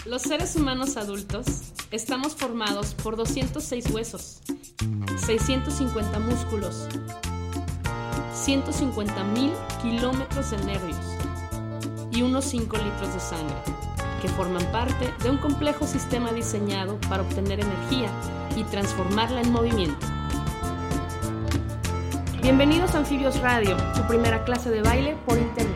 Los seres humanos adultos estamos formados por 206 huesos, 650 músculos, 150,000 kilómetros de nervios y unos 5 litros de sangre, que forman parte de un complejo sistema diseñado para obtener energía y transformarla en movimiento. Bienvenidos a Anfibios Radio, tu primera clase de baile por internet.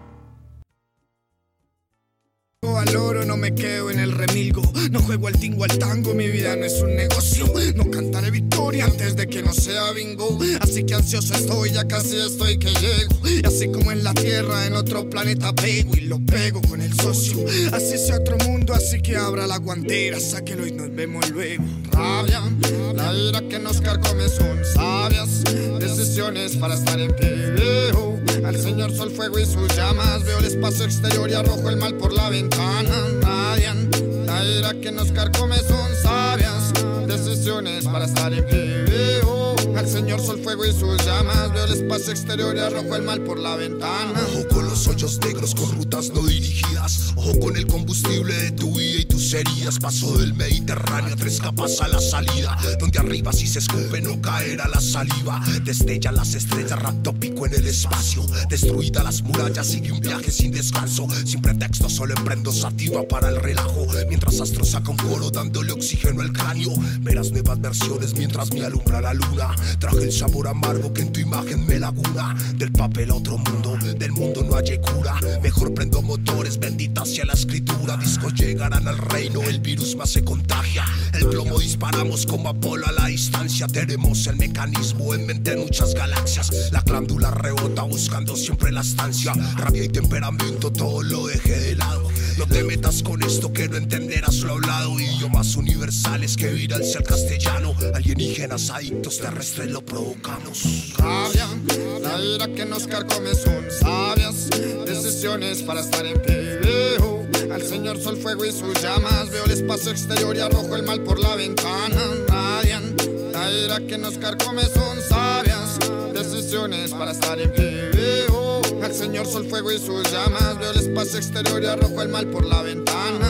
Al oro no me quedo en el remilgo, no juego al tingo al tango, mi vida no es un negocio, no cantaré victoria antes de que no sea bingo, así que ansioso estoy, ya casi estoy que llego, y así como en la tierra en otro planeta pego y lo pego con el socio, así sea otro mundo, así que abra la guantera, sáquelo y nos vemos luego. Rabia, la ira que nos carcome son sabias decisiones para estar en pie, viejo. Al Señor sol, fuego y sus llamas, veo el espacio exterior y arrojo el mal por la ventana. Radian, la ira que nos carcome son sabias decisiones para estar en pie, viejo. Al Señor sol, fuego y sus llamas, veo el espacio exterior y arrojo el mal por la ventana. Ojo con los hoyos negros con rutas no dirigidas, ojo con el combustible de tu vida y tus heridas. Paso del Mediterráneo, 3 capas a la salida, donde arriba si se escupe no caerá la saliva. Destella las estrellas, rapto pico en el espacio, destruida las murallas, sigue un viaje sin descanso, sin pretexto solo emprendo sativa para el relajo, mientras astro saca un coro dándole oxígeno al cráneo. Verás nuevas versiones mientras me alumbra la luna, traje el sabor amargo que en tu imagen me laguna. Del papel a otro mundo, del mundo no hay cura, mejor prendo motores, bendita sea la escritura. Discos llegarán al reino, el virus más se contagia, el plomo disparamos como Apolo a la distancia. Tenemos el mecanismo en mente en muchas galaxias, la glándula rebota buscando siempre la estancia. Rabia y temperamento todo lo dejé de lado, no te metas con esto que no entenderás lo hablado. Idiomas universales que viralse al castellano, alienígenas adictos terrestres lo provocamos. Rabia, la ira que nos carcome son sabias decisiones para estar en pie, viejo. Al Señor sol, fuego y sus llamas, veo el espacio exterior y arrojo el mal por la ventana. Radian, la ira que nos carcome son sabias decisiones para estar en pie, viejo. Al Señor sol, fuego y sus llamas, veo el espacio exterior y arrojo el mal por la ventana.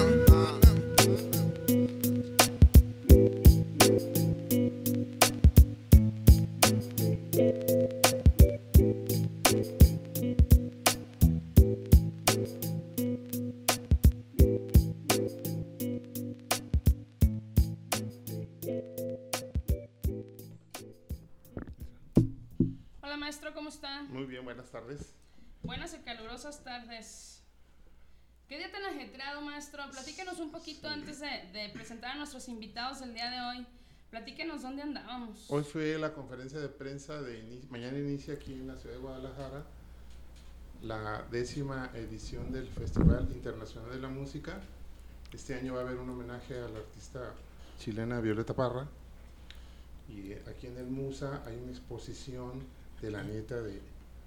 Hola maestro, ¿cómo está? Muy bien, buenas tardes. Buenas y calurosas tardes. ¿Qué día tan ajetreado, maestro? Platíquenos un poquito antes de presentar a nuestros invitados del día de hoy. Platíquenos dónde andábamos. Hoy fue la conferencia de prensa mañana inicia aquí en la ciudad de Guadalajara la 10ª edición del Festival Internacional de la Música. Este año va a haber un homenaje a la artista chilena Violeta Parra, y aquí en el Musa hay una exposición de la nieta de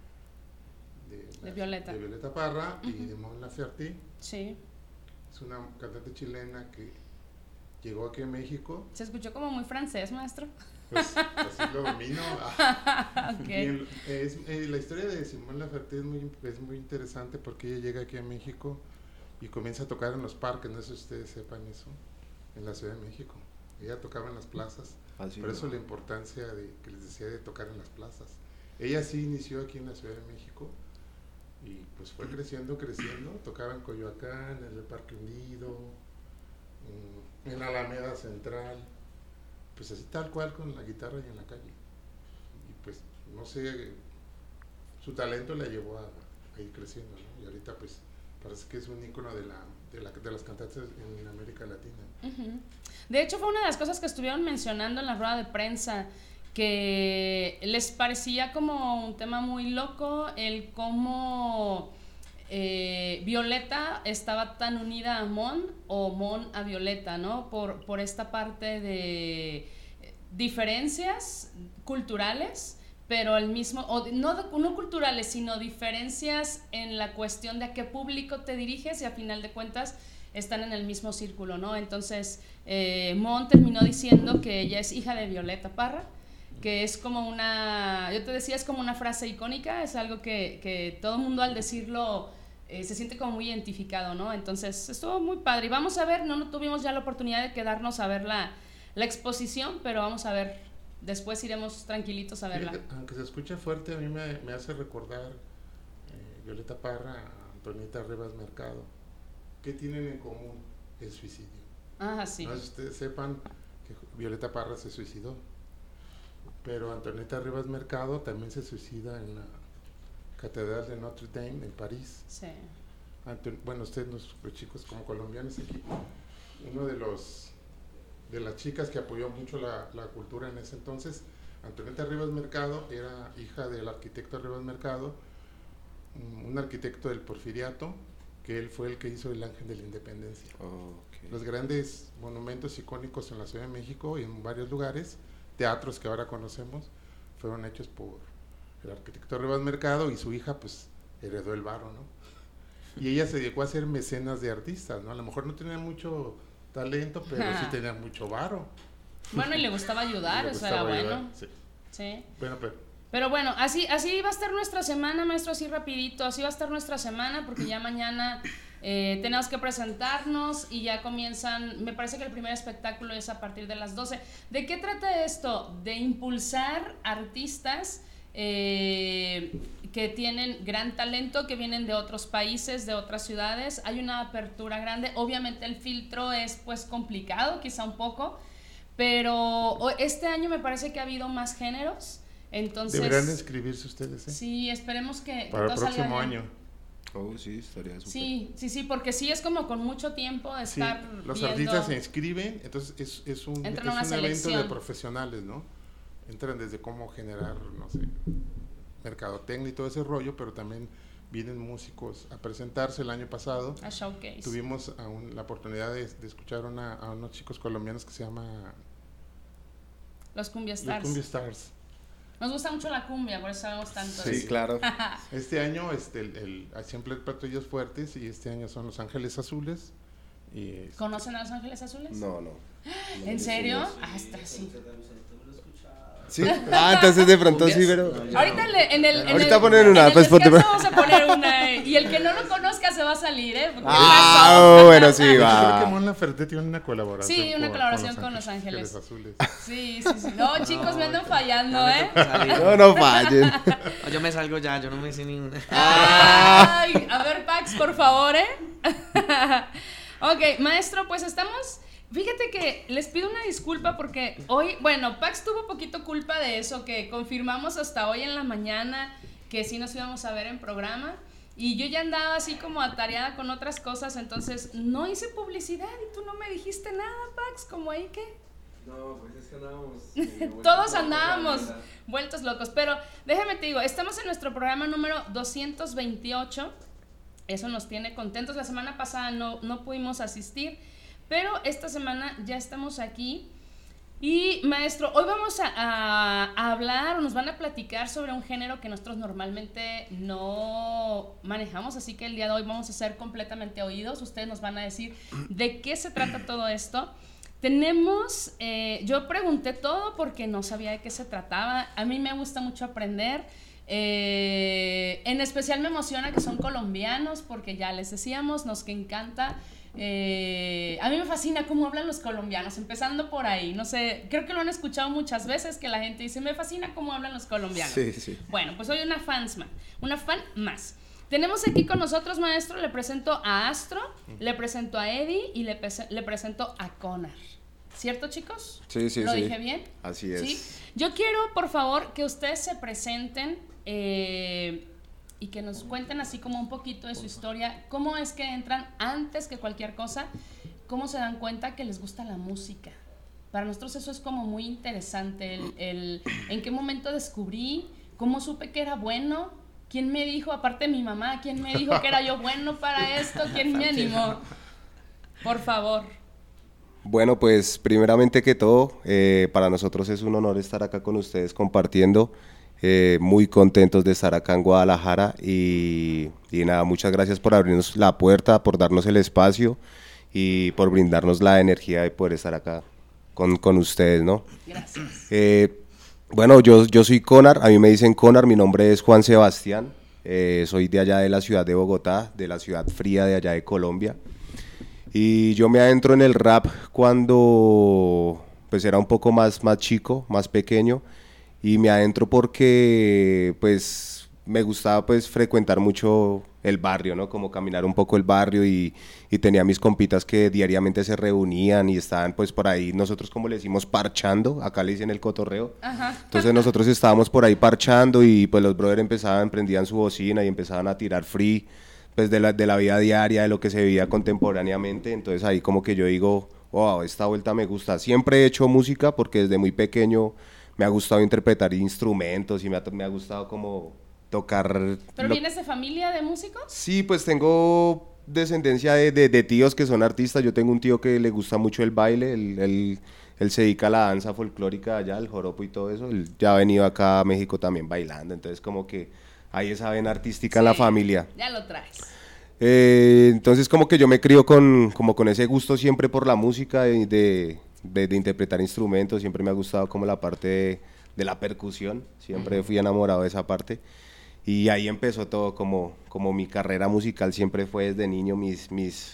Violeta Parra, y de Mon Laferte. Sí. Es una cantante chilena que llegó aquí a México. Se escuchó como muy francés, maestro. Pues así lo domino. Okay. La historia de Simone Laferte es muy interesante, porque ella llega aquí a México y comienza a tocar en los parques, no sé si ustedes sepan eso, en la Ciudad de México. Ella tocaba en las plazas, por eso la importancia que les decía de tocar en las plazas. Ella sí inició aquí en la Ciudad de México y pues fue creciendo, tocaba en Coyoacán, en el Parque Hundido, en la Alameda Central, pues así tal cual, con la guitarra y en la calle. Y pues no sé, su talento la llevó a ir creciendo, ¿no? Y ahorita pues parece que es un ícono de las cantantes en América Latina. Uh-huh. De hecho, fue una de las cosas que estuvieron mencionando en la rueda de prensa, que les parecía como un tema muy loco el cómo Violeta estaba tan unida a Mon, o Mon a Violeta, ¿no? Por esta parte de diferencias culturales, pero el mismo, no culturales, sino diferencias en la cuestión de a qué público te diriges, y a final de cuentas están en el mismo círculo, ¿no? Entonces Mon terminó diciendo que ella es hija de Violeta Parra, que es como yo te decía, es como una frase icónica, es algo que todo el mundo al decirlo se siente como muy identificado, ¿no? Entonces estuvo muy padre. Y vamos a ver, no tuvimos ya la oportunidad de quedarnos a ver la exposición, pero vamos a ver, después iremos tranquilitos a verla. Aunque se escucha fuerte, a mí me hace recordar Violeta Parra, Antonieta Rivas Mercado. ¿Qué tienen en común? El suicidio. Ah, sí. No sé si ustedes sepan que Violeta Parra se suicidó, pero Antonieta Rivas Mercado también se suicida en la Catedral de Notre Dame en París. Sí. Bueno, ustedes, los chicos como colombianos aquí, uno de las chicas que apoyó mucho la cultura en ese entonces, Antonieta Rivas Mercado, era hija del arquitecto Rivas Mercado, un arquitecto del Porfiriato, que él fue el que hizo el Ángel de la Independencia. Okay. Los grandes monumentos icónicos en la Ciudad de México y en varios lugares, teatros que ahora conocemos, fueron hechos por el arquitecto Rivas Mercado, y su hija pues heredó el varo, ¿no? Y ella se dedicó a hacer mecenas de artistas, ¿no? A lo mejor no tenía mucho talento, pero sí tenía mucho varo. Bueno, y le gustaba ayudar, eso era bueno. Sí. Sí. Bueno, pero bueno, así va a estar nuestra semana, maestro, así rapidito, así va a estar nuestra semana, porque ya mañana tenemos que presentarnos y ya comienzan, me parece que el primer espectáculo es a partir de las 12. ¿De qué trata esto? De impulsar artistas que tienen gran talento, que vienen de otros países, de otras ciudades. Hay una apertura grande, obviamente el filtro es pues complicado, quizá un poco, pero este año me parece que ha habido más géneros. Entonces, deberán inscribirse ustedes, ¿eh? Sí, esperemos que para el próximo año. Oh, sí, estaría súper. Sí, porque sí es como con mucho tiempo de estar los artistas se inscriben, entonces es un evento de profesionales, ¿no? Entran desde cómo generar, no sé, mercadotecnia y todo ese rollo, pero también vienen músicos a presentarse. El año pasado a showcase. Tuvimos la oportunidad de escuchar a unos chicos colombianos que se llama Los Cumbia Stars. Los Cumbia Stars. Nos gusta mucho la cumbia, por eso sabemos tanto. Sí, claro. Este año siempre el platillos fuertes, y este año son Los Ángeles Azules. ¿Conocen a Los Ángeles Azules? No. ¿En serio? Hasta sí. ¿Sí? Entonces de pronto sí, pero... Ahorita ahorita ponen una, pues vamos a poner una, y el que no lo conozca se va a salir, ¿eh? Bueno, sí, va. Creo que Mon Laferte tiene una colaboración. Sí, una colaboración con Los Ángeles Azules. Sí. No, chicos, me andan fallando, ¿eh? No fallen. Yo me salgo ya, yo no me sé ni una. Ay, a ver, Pax, por favor, ¿eh? Ok, maestro, pues estamos... Fíjate que les pido una disculpa porque hoy, bueno, Pax tuvo poquito culpa de eso, que confirmamos hasta hoy en la mañana que sí nos íbamos a ver en programa, y yo ya andaba así como atareada con otras cosas, entonces no hice publicidad y tú no me dijiste nada, Pax, como ahí que... No, pues es que andábamos... Todos andábamos vueltos locos, pero déjame te digo, estamos en nuestro programa número 228, eso nos tiene contentos. La semana pasada no pudimos asistir, pero esta semana ya estamos aquí. Y maestro, hoy vamos a hablar, o nos van a platicar sobre un género que nosotros normalmente no manejamos, así que el día de hoy vamos a ser completamente oídos. Ustedes nos van a decir de qué se trata todo esto. Tenemos, yo pregunté todo porque no sabía de qué se trataba. A mí me gusta mucho aprender. En especial me emociona que son colombianos, porque ya les decíamos, nos que encanta. A mí me fascina cómo hablan los colombianos, empezando por ahí. No sé, creo que lo han escuchado muchas veces, que la gente dice, me fascina cómo hablan los colombianos. Sí. Bueno, pues soy una fan más. Tenemos aquí con nosotros, maestro, le presento a Astro, le presento a Eddie y le presento a Conar. ¿Cierto, chicos? Sí. ¿Lo dije bien? Así es. ¿Sí? Yo quiero, por favor, que ustedes se presenten y que nos cuenten así como un poquito de su historia. ¿Cómo es que entran antes que cualquier cosa? ¿Cómo se dan cuenta que les gusta la música? Para nosotros eso es como muy interesante. ¿En qué momento descubrí? ¿Cómo supe que era bueno? ¿Quién me dijo, aparte de mi mamá, quién me dijo que era yo bueno para esto? ¿Quién me animó? Por favor. Bueno, pues primeramente que todo, para nosotros es un honor estar acá con ustedes compartiendo. Muy contentos de estar acá en Guadalajara y nada, muchas gracias por abrirnos la puerta, por darnos el espacio y por brindarnos la energía de poder estar acá con ustedes, ¿no? Gracias. Bueno, yo soy Conar, a mí me dicen Conar, mi nombre es Juan Sebastián, Soy de allá de la ciudad de Bogotá, de la ciudad fría de allá de Colombia. Y yo me adentro en el rap cuando pues era un poco más chico, más pequeño, y me adentro porque pues me gustaba pues frecuentar mucho el barrio, ¿no? Como caminar un poco el barrio y tenía mis compitas que diariamente se reunían y estaban pues por ahí, nosotros como le decimos parchando, acá le dicen el cotorreo. Ajá. Entonces nosotros estábamos por ahí parchando y pues los brothers prendían su bocina y empezaban a tirar free pues de la vida diaria, de lo que se vivía contemporáneamente. Entonces ahí como que yo digo, wow, esta vuelta me gusta. Siempre he hecho música porque desde muy pequeño me ha gustado interpretar instrumentos y me ha gustado como tocar. ¿Pero vienes de familia de músicos? Sí, pues tengo descendencia de tíos que son artistas. Yo tengo un tío que le gusta mucho el baile, él se dedica a la danza folclórica allá, el joropo y todo eso. Él ya ha venido acá a México también bailando, entonces como que hay esa vena artística en la familia. Ya lo traes. Entonces como que yo me crío como con ese gusto siempre por la música, de interpretar instrumentos. Siempre me ha gustado como la parte de la percusión, siempre fui enamorado de esa parte. Y ahí empezó todo, como mi carrera musical siempre fue desde niño, mis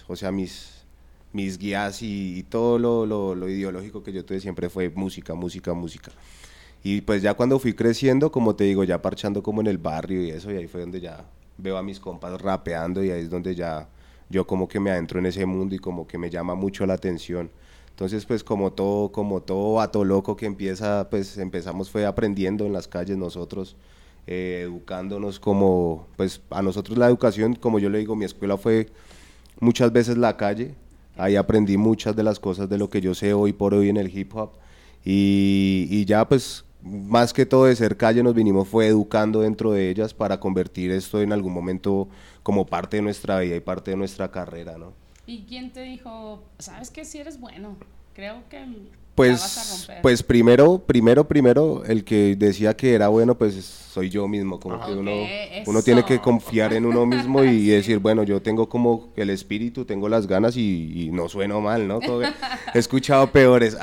guías y todo lo ideológico que yo tuve siempre fue música. Y pues ya cuando fui creciendo, como te digo, ya parchando como en el barrio y eso, y ahí fue donde ya veo a mis compas rapeando y ahí es donde ya yo como que me adentro en ese mundo y como que me llama mucho la atención. Entonces pues como todo vato loco que empieza, pues empezamos fue aprendiendo en las calles nosotros, educándonos como, pues a nosotros la educación, como yo le digo, mi escuela fue muchas veces la calle. Ahí aprendí muchas de las cosas de lo que yo sé hoy por hoy en el hip hop y ya pues más que todo de ser calle nos vinimos fue educando dentro de ellas para convertir esto en algún momento como parte de nuestra vida y parte de nuestra carrera, ¿no? ¿Y quién te dijo, sabes que si eres bueno? Creo que la vas a romper. Pues primero, el que decía que era bueno, pues soy yo mismo, como que uno tiene que confiar en uno mismo y sí. Decir, bueno, yo tengo como el espíritu, tengo las ganas y no sueno mal, ¿no? He escuchado peores.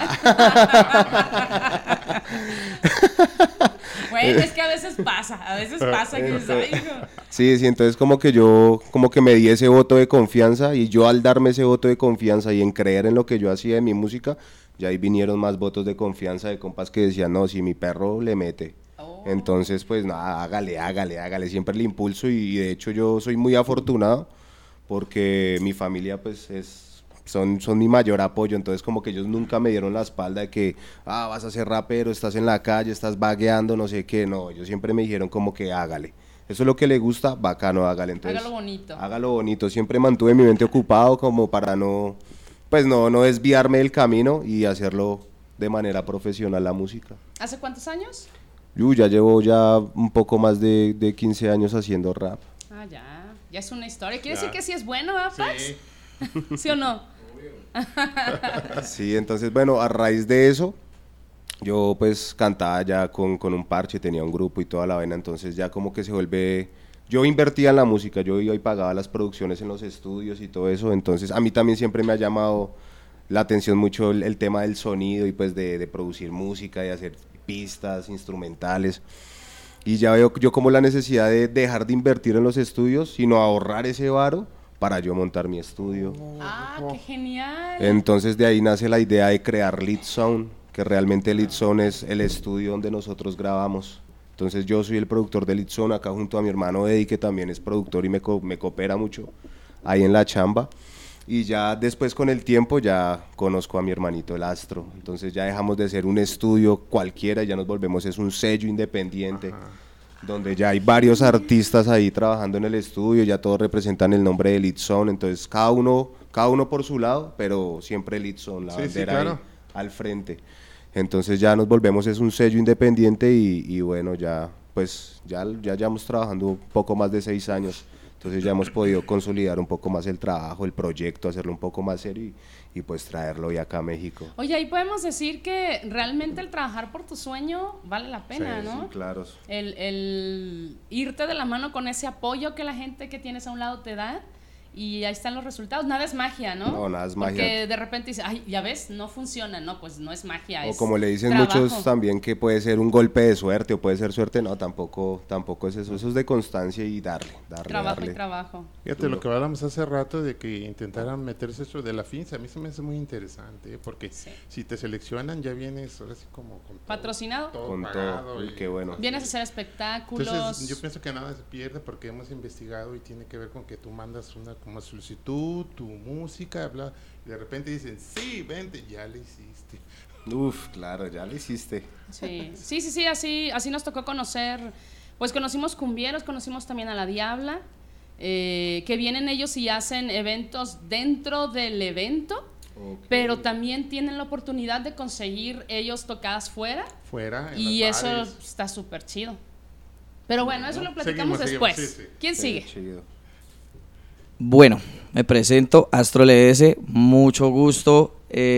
Bueno, es que a veces pasa que Sí, entonces como que me di ese voto de confianza y yo al darme ese voto de confianza y en creer en lo que yo hacía de mi música, ya ahí vinieron más votos de confianza de compas que decían, no, si mi perro le mete. Entonces pues nada, hágale, siempre el impulso y de hecho yo soy muy afortunado porque mi familia pues son mi mayor apoyo, entonces como que ellos nunca me dieron la espalda de que, vas a ser rapero, estás en la calle, estás vagueando, no sé qué, no, ellos siempre me dijeron como que hágale, eso es lo que le gusta, bacano, hágale, entonces hágalo bonito, siempre mantuve mi mente ocupado como para no desviarme del camino y hacerlo de manera profesional la música. ¿Hace cuántos años? Yo ya llevo un poco más de 15 años haciendo rap. Ya es una historia, quiere decir que sí es bueno, ¿verdad, Pax? ¿Sí o no? Sí, entonces bueno, a raíz de eso yo pues cantaba ya con un parche, tenía un grupo y toda la vaina, entonces ya como que se vuelve, yo invertía en la música, yo iba y pagaba las producciones en los estudios y todo eso, entonces a mí también siempre me ha llamado la atención mucho el tema del sonido y pues de producir música, de hacer pistas instrumentales, y ya veo yo como la necesidad de dejar de invertir en los estudios, sino ahorrar ese varo para yo montar mi estudio. ¡Qué genial! Entonces de ahí nace la idea de crear Lead Zone, que realmente Lead Zone es el estudio donde nosotros grabamos. Entonces yo soy el productor de Lead Zone acá junto a mi hermano Eddie, que también es productor y me coopera mucho ahí en la chamba. Y ya después con el tiempo ya conozco a mi hermanito el Astro. Entonces ya dejamos de ser un estudio cualquiera y ya nos volvemos es un sello independiente. Donde ya hay varios artistas ahí trabajando en el estudio, ya todos representan el nombre de Lead Zone, entonces cada uno por su lado, pero siempre Lead Zone, la bandera ahí al frente. Entonces ya nos volvemos es un sello independiente y bueno, ya llevamos trabajando un poco más de 6 años, entonces ya hemos podido consolidar un poco más el trabajo, el proyecto, hacerlo un poco más serio y pues traerlo ya acá a México. Oye, ahí podemos decir que realmente el trabajar por tu sueño vale la pena, ¿no? Sí, claro. El irte de la mano con ese apoyo que la gente que tienes a un lado te da y ahí están los resultados. Nada es magia, ¿no? No, nada es magia. Porque de repente dice, ay, ya ves, no funciona. No, pues no es magia, O como le dicen trabajo. muchos también que puede ser un golpe de suerte o puede ser suerte, no, tampoco es eso. Eso es de constancia y darle. Trabajo y trabajo. Fíjate lo que hablamos hace rato de que intentaran meterse eso de la finza, a mí se me hace muy interesante, porque si te seleccionan ya vienes ahora sí como con todo, patrocinado. Con pagado todo. Uy, y- qué bueno. Vienes a hacer espectáculos. Entonces yo pienso que nada se pierde porque hemos investigado y tiene que ver con que tú mandas una como solicitud, tu música, bla, y de repente dicen, sí, vente, ya le hiciste. Uf, claro, ya lo hiciste. Sí, así nos tocó conocer, pues conocimos cumbieros, conocimos también a La Diabla, que vienen ellos y hacen eventos dentro del evento, Okay. pero también tienen la oportunidad de conseguir ellos tocadas fuera, Fuera, en y los eso bares. está súper chido. Pero bueno, eso lo platicamos Seguimos, después. sí. ¿Quién Sí, sigue? chido. Bueno, me presento, Astro LS, mucho gusto,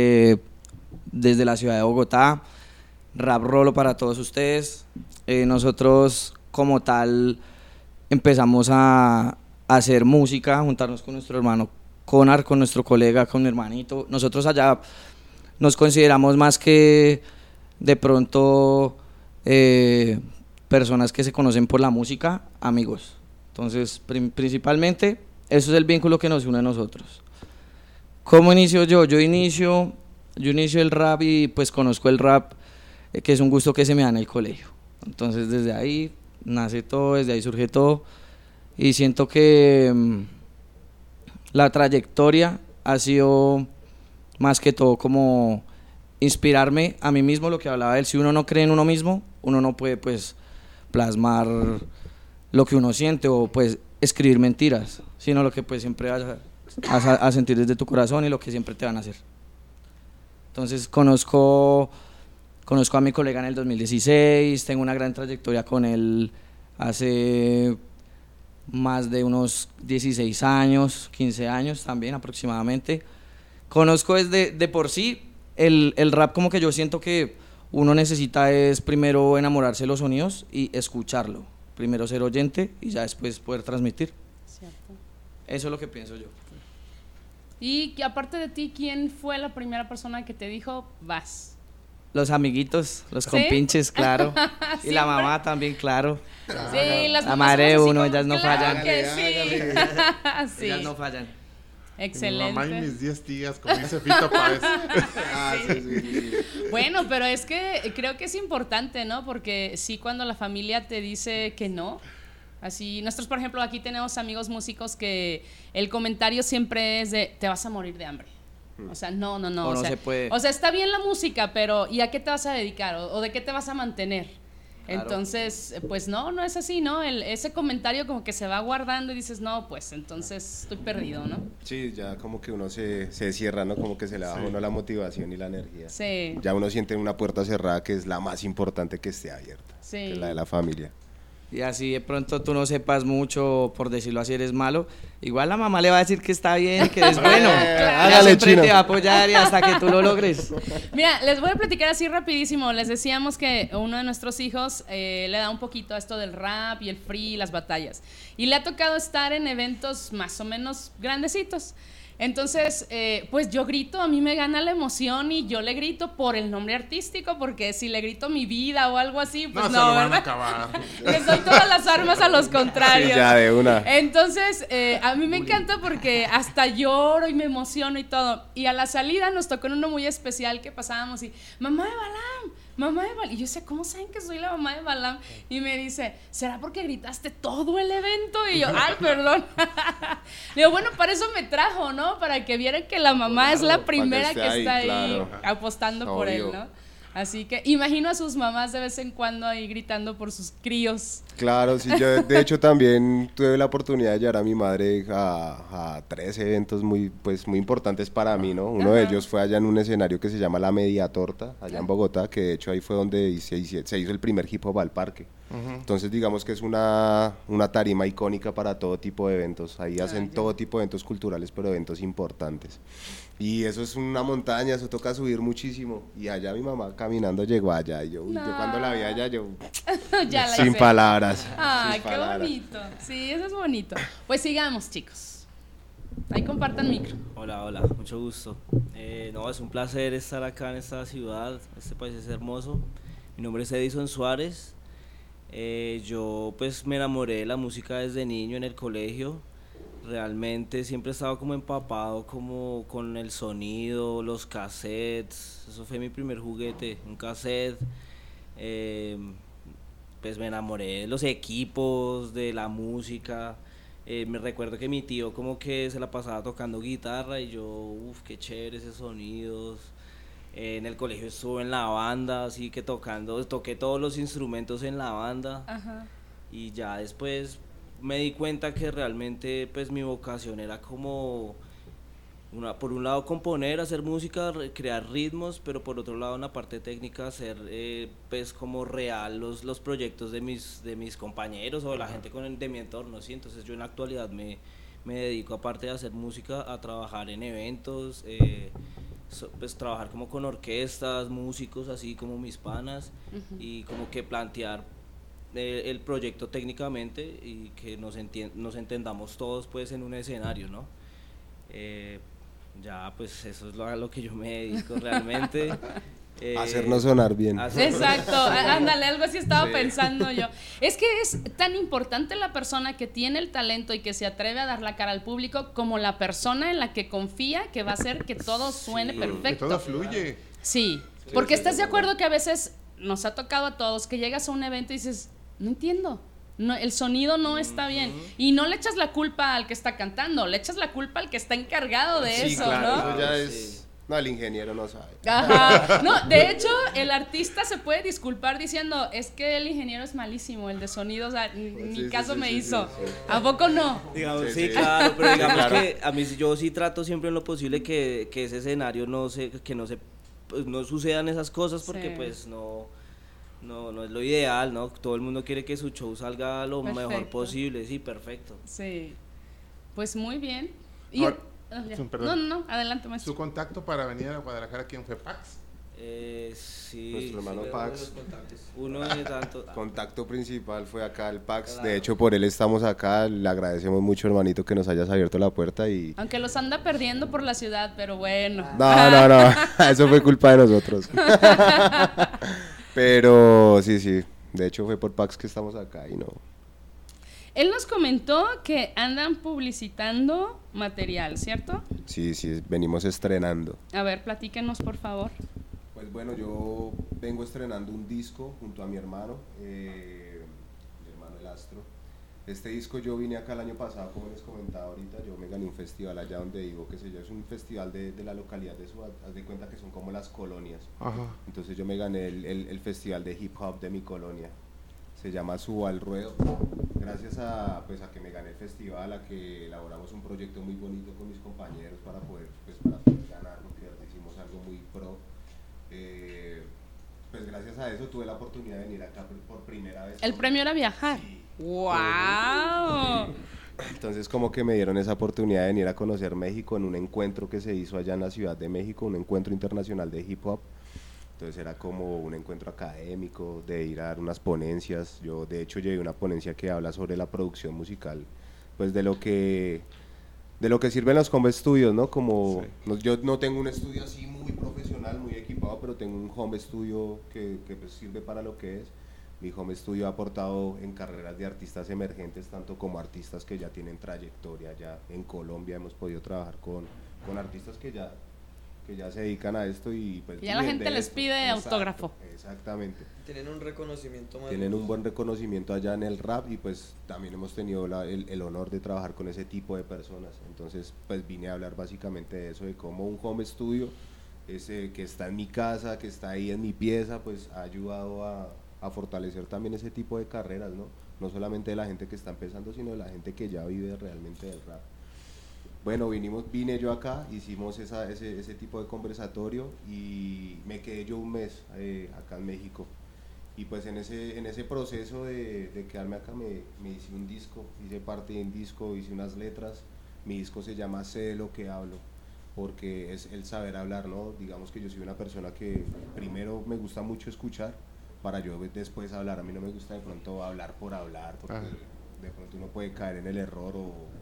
desde la ciudad de Bogotá, rap rolo para todos ustedes. Nosotros como tal empezamos a hacer música, juntarnos con nuestro hermano Conar, con nuestro colega, con mi hermanito. Nosotros allá nos consideramos más que de pronto personas que se conocen por la música, amigos. Entonces, principalmente, eso es el vínculo que nos une a nosotros. ¿Cómo inicio yo? Yo inicio el rap y pues conozco el rap, que es un gusto que se me da en el colegio. Entonces, desde ahí nace todo, desde ahí surge todo. Y siento que la trayectoria ha sido más que todo como inspirarme a mí mismo, lo que hablaba él. Si uno no cree en uno mismo, uno no puede pues plasmar lo que uno siente o pues escribir mentiras, sino lo que pues siempre vas a sentir desde tu corazón y lo que siempre te van a hacer. Entonces conozco a mi colega en el 2016, tengo una gran trayectoria con él hace más de unos 16 años, 15 años también aproximadamente. Conozco desde de por sí el rap, como que yo siento que uno necesita es primero enamorarse de los sonidos y escucharlo. Primero ser oyente y ya después poder transmitir. Cierto. Eso es lo que pienso yo. Y que aparte de ti, ¿quién fue la primera persona que te dijo, vas? Los amiguitos, los ¿Sí? compinches, claro. Y Siempre. la mamá también, claro. Sí, las La mamás madre de somos así uno, como, ellas no claro fallan. que sí. Sí. Ellas no fallan. Excelente. Mi mamá y mis 10 tías, como dice Fito Páez. Bueno, pero es que creo que es importante, ¿no? Porque sí, cuando la familia te dice que no, así, nosotros por ejemplo aquí tenemos amigos músicos que el comentario siempre es de, te vas a morir de hambre. O sea, no. O no sea, se puede. O sea, está bien la música, pero ¿y a qué te vas a dedicar? ¿O de qué te vas a mantener? Claro. Entonces, pues no es así, ¿no? Ese comentario como que se va guardando y dices, no, pues entonces estoy perdido, ¿no? Sí, ya como que uno se cierra, ¿no? Como que se le baja a uno la motivación y la energía. Sí. Ya uno siente una puerta cerrada que es la más importante que esté abierta, Sí. que es la de la familia. Y así de pronto tú no sepas mucho, por decirlo así, eres malo. Igual la mamá le va a decir que está bien, que es bueno. Hágale, Siempre chino. te va a apoyar y hasta que tú lo logres. Mira, les voy a platicar así rapidísimo. Les decíamos que uno de nuestros hijos le da un poquito a esto del rap y el free y las batallas. Y le ha tocado estar en eventos más o menos grandecitos. Entonces, pues yo grito, a mí me gana la emoción y yo le grito por el nombre artístico, porque si le grito mi vida o algo así, pues No, no, se lo van a ¿verdad? acabar. Les doy todas las armas a los contrarios. Sí, ya, de una. Entonces, a mí me encanta porque hasta lloro y me emociono y todo. Y a la salida nos tocó en uno muy especial que pasábamos y, mamá de Balam. Y yo decía, ¿cómo saben que soy la mamá de Balam? Y me dice, ¿será porque gritaste todo el evento? Y yo, ay, perdón. Le digo, bueno, para eso me trajo, ¿no? Para que vieran que la mamá es la primera esté que ahí, está ahí claro. apostando por él, Obvio. ¿no? Así que imagino a sus mamás de vez en cuando ahí gritando por sus críos. Claro, sí, yo de hecho también tuve la oportunidad de llevar a mi madre a 3 eventos muy importantes para mí, ¿no? Uno de ellos fue allá en un escenario que se llama La Media Torta, allá en Bogotá, que de hecho ahí fue donde se hizo el primer hip hop al parque. Entonces digamos que es una tarima icónica para todo tipo de eventos, ahí hacen todo tipo de eventos culturales, pero eventos importantes. Y eso es una montaña, eso toca subir muchísimo. Y allá mi mamá caminando llegó allá y yo cuando la vi allá, yo Ya la sin hice. palabras. Ay, sin qué palabras. bonito. Sí, eso es bonito. Pues sigamos, chicos. Ahí compartan micro. Hola, hola, mucho gusto. No, es un placer estar acá en esta ciudad, este país es hermoso. Mi nombre es Edison Suárez. Yo pues me enamoré de la música desde niño en el colegio. Realmente siempre he estado como empapado como con el sonido, los cassettes. Eso fue mi primer juguete, un cassette. Pues me enamoré de los equipos, de la música. Me recuerdo que mi tío como que se la pasaba tocando guitarra y yo, uff, qué chévere esos sonidos. En el colegio estuve en la banda, así que toqué todos los instrumentos en la banda. Ajá. Y ya después me di cuenta que realmente pues mi vocación era como por un lado componer, hacer música, crear ritmos, pero por otro lado en la parte técnica hacer pues como real los proyectos de mis compañeros o de la gente de mi entorno, ¿sí? Entonces yo en la actualidad me dedico, aparte de hacer música, a trabajar en eventos, pues trabajar como con orquestas, músicos así como mis panas, y como que plantear el proyecto técnicamente y que nos entendamos todos pues en un escenario, ¿no? Ya pues eso es a lo que yo me dedico realmente. Hacernos sonar bien. Exacto, ándale, algo así estaba pensando yo. Es que es tan importante la persona que tiene el talento y que se atreve a dar la cara al público como la persona en la que confía que va a hacer que todo suene perfecto. Que todo fluye. Sí, porque estás de acuerdo que a veces nos ha tocado a todos que llegas a un evento y dices, no entiendo. No, el sonido no está bien. Y no le echas la culpa al que está cantando, le echas la culpa al que está encargado de eso, claro, ¿no? Eso ya es... No, el ingeniero no sabe. Ajá. No, de hecho, el artista se puede disculpar diciendo, es que el ingeniero es malísimo, el de sonido, o sea, ni caso me hizo. Sí. ¿A poco no? Digamos, sí, claro, pero digamos que a mí yo sí trato siempre en lo posible que ese escenario no sucedan esas cosas porque pues no es lo ideal, ¿no? Todo el mundo quiere que su show salga lo mejor posible, sí, perfecto. Sí, pues muy bien. No, adelante, maestro. ¿Su contacto para venir a Guadalajara quién fue? ¿Pax? Sí. Nuestro hermano Pax. Uno de tantos. Contacto principal fue acá el Pax. Claro. De hecho, por él estamos acá. Le agradecemos mucho, hermanito, que nos hayas abierto la puerta y... Aunque los anda perdiendo por la ciudad, pero bueno. No. Eso fue culpa de nosotros. Pero sí. De hecho, fue por Pax que estamos acá y no... Él nos comentó que andan publicitando material, ¿cierto? Sí, venimos estrenando. A ver, platíquenos, por favor. Pues bueno, yo vengo estrenando un disco junto a mi hermano, mi hermano El Astro. Este disco yo vine acá el año pasado, como les comentaba ahorita, yo me gané un festival allá donde vivo, que es un festival de la localidad de Suárez, haz de cuenta que son como las colonias. Ajá. Entonces yo me gané el festival de hip hop de mi colonia. Se llama Suba al Ruedo. Gracias a que me gané el festival, a que elaboramos un proyecto muy bonito con mis compañeros para poder ganar, porque hicimos algo muy pro. Pues gracias a eso tuve la oportunidad de venir acá por primera vez. ¿El premio era viajar? Sí. ¡Wow! Entonces como que me dieron esa oportunidad de venir a conocer México en un encuentro que se hizo allá en la Ciudad de México, un encuentro internacional de hip hop. Entonces era como un encuentro académico, de ir a dar unas ponencias. Yo de hecho llevé una ponencia que habla sobre la producción musical, pues de lo que sirven los home studios, ¿no? Como yo no tengo un estudio así muy profesional, muy equipado, pero tengo un home studio que pues sirve para lo que es. Mi home studio ha aportado en carreras de artistas emergentes, tanto como artistas que ya tienen trayectoria. Ya en Colombia hemos podido trabajar con artistas que ya se dedican a esto y pues ya la gente les pide autógrafo. Exactamente. Tienen un reconocimiento más. Tienen un buen reconocimiento allá en el rap y pues también hemos tenido el honor de trabajar con ese tipo de personas. Entonces pues vine a hablar básicamente de eso, de cómo un home studio que está en mi casa, que está ahí en mi pieza, pues ha ayudado a fortalecer también ese tipo de carreras, ¿no? No solamente de la gente que está empezando, sino de la gente que ya vive realmente del rap. Bueno, vine yo acá, hicimos ese tipo de conversatorio y me quedé yo un mes acá en México. Y pues en ese proceso de quedarme acá me hice un disco, hice parte de un disco, hice unas letras. Mi disco se llama Sé de lo que hablo, porque es el saber hablar, ¿no? Digamos que yo soy una persona que primero me gusta mucho escuchar para yo después hablar. A mí no me gusta de pronto hablar por hablar, porque de pronto uno puede caer en el error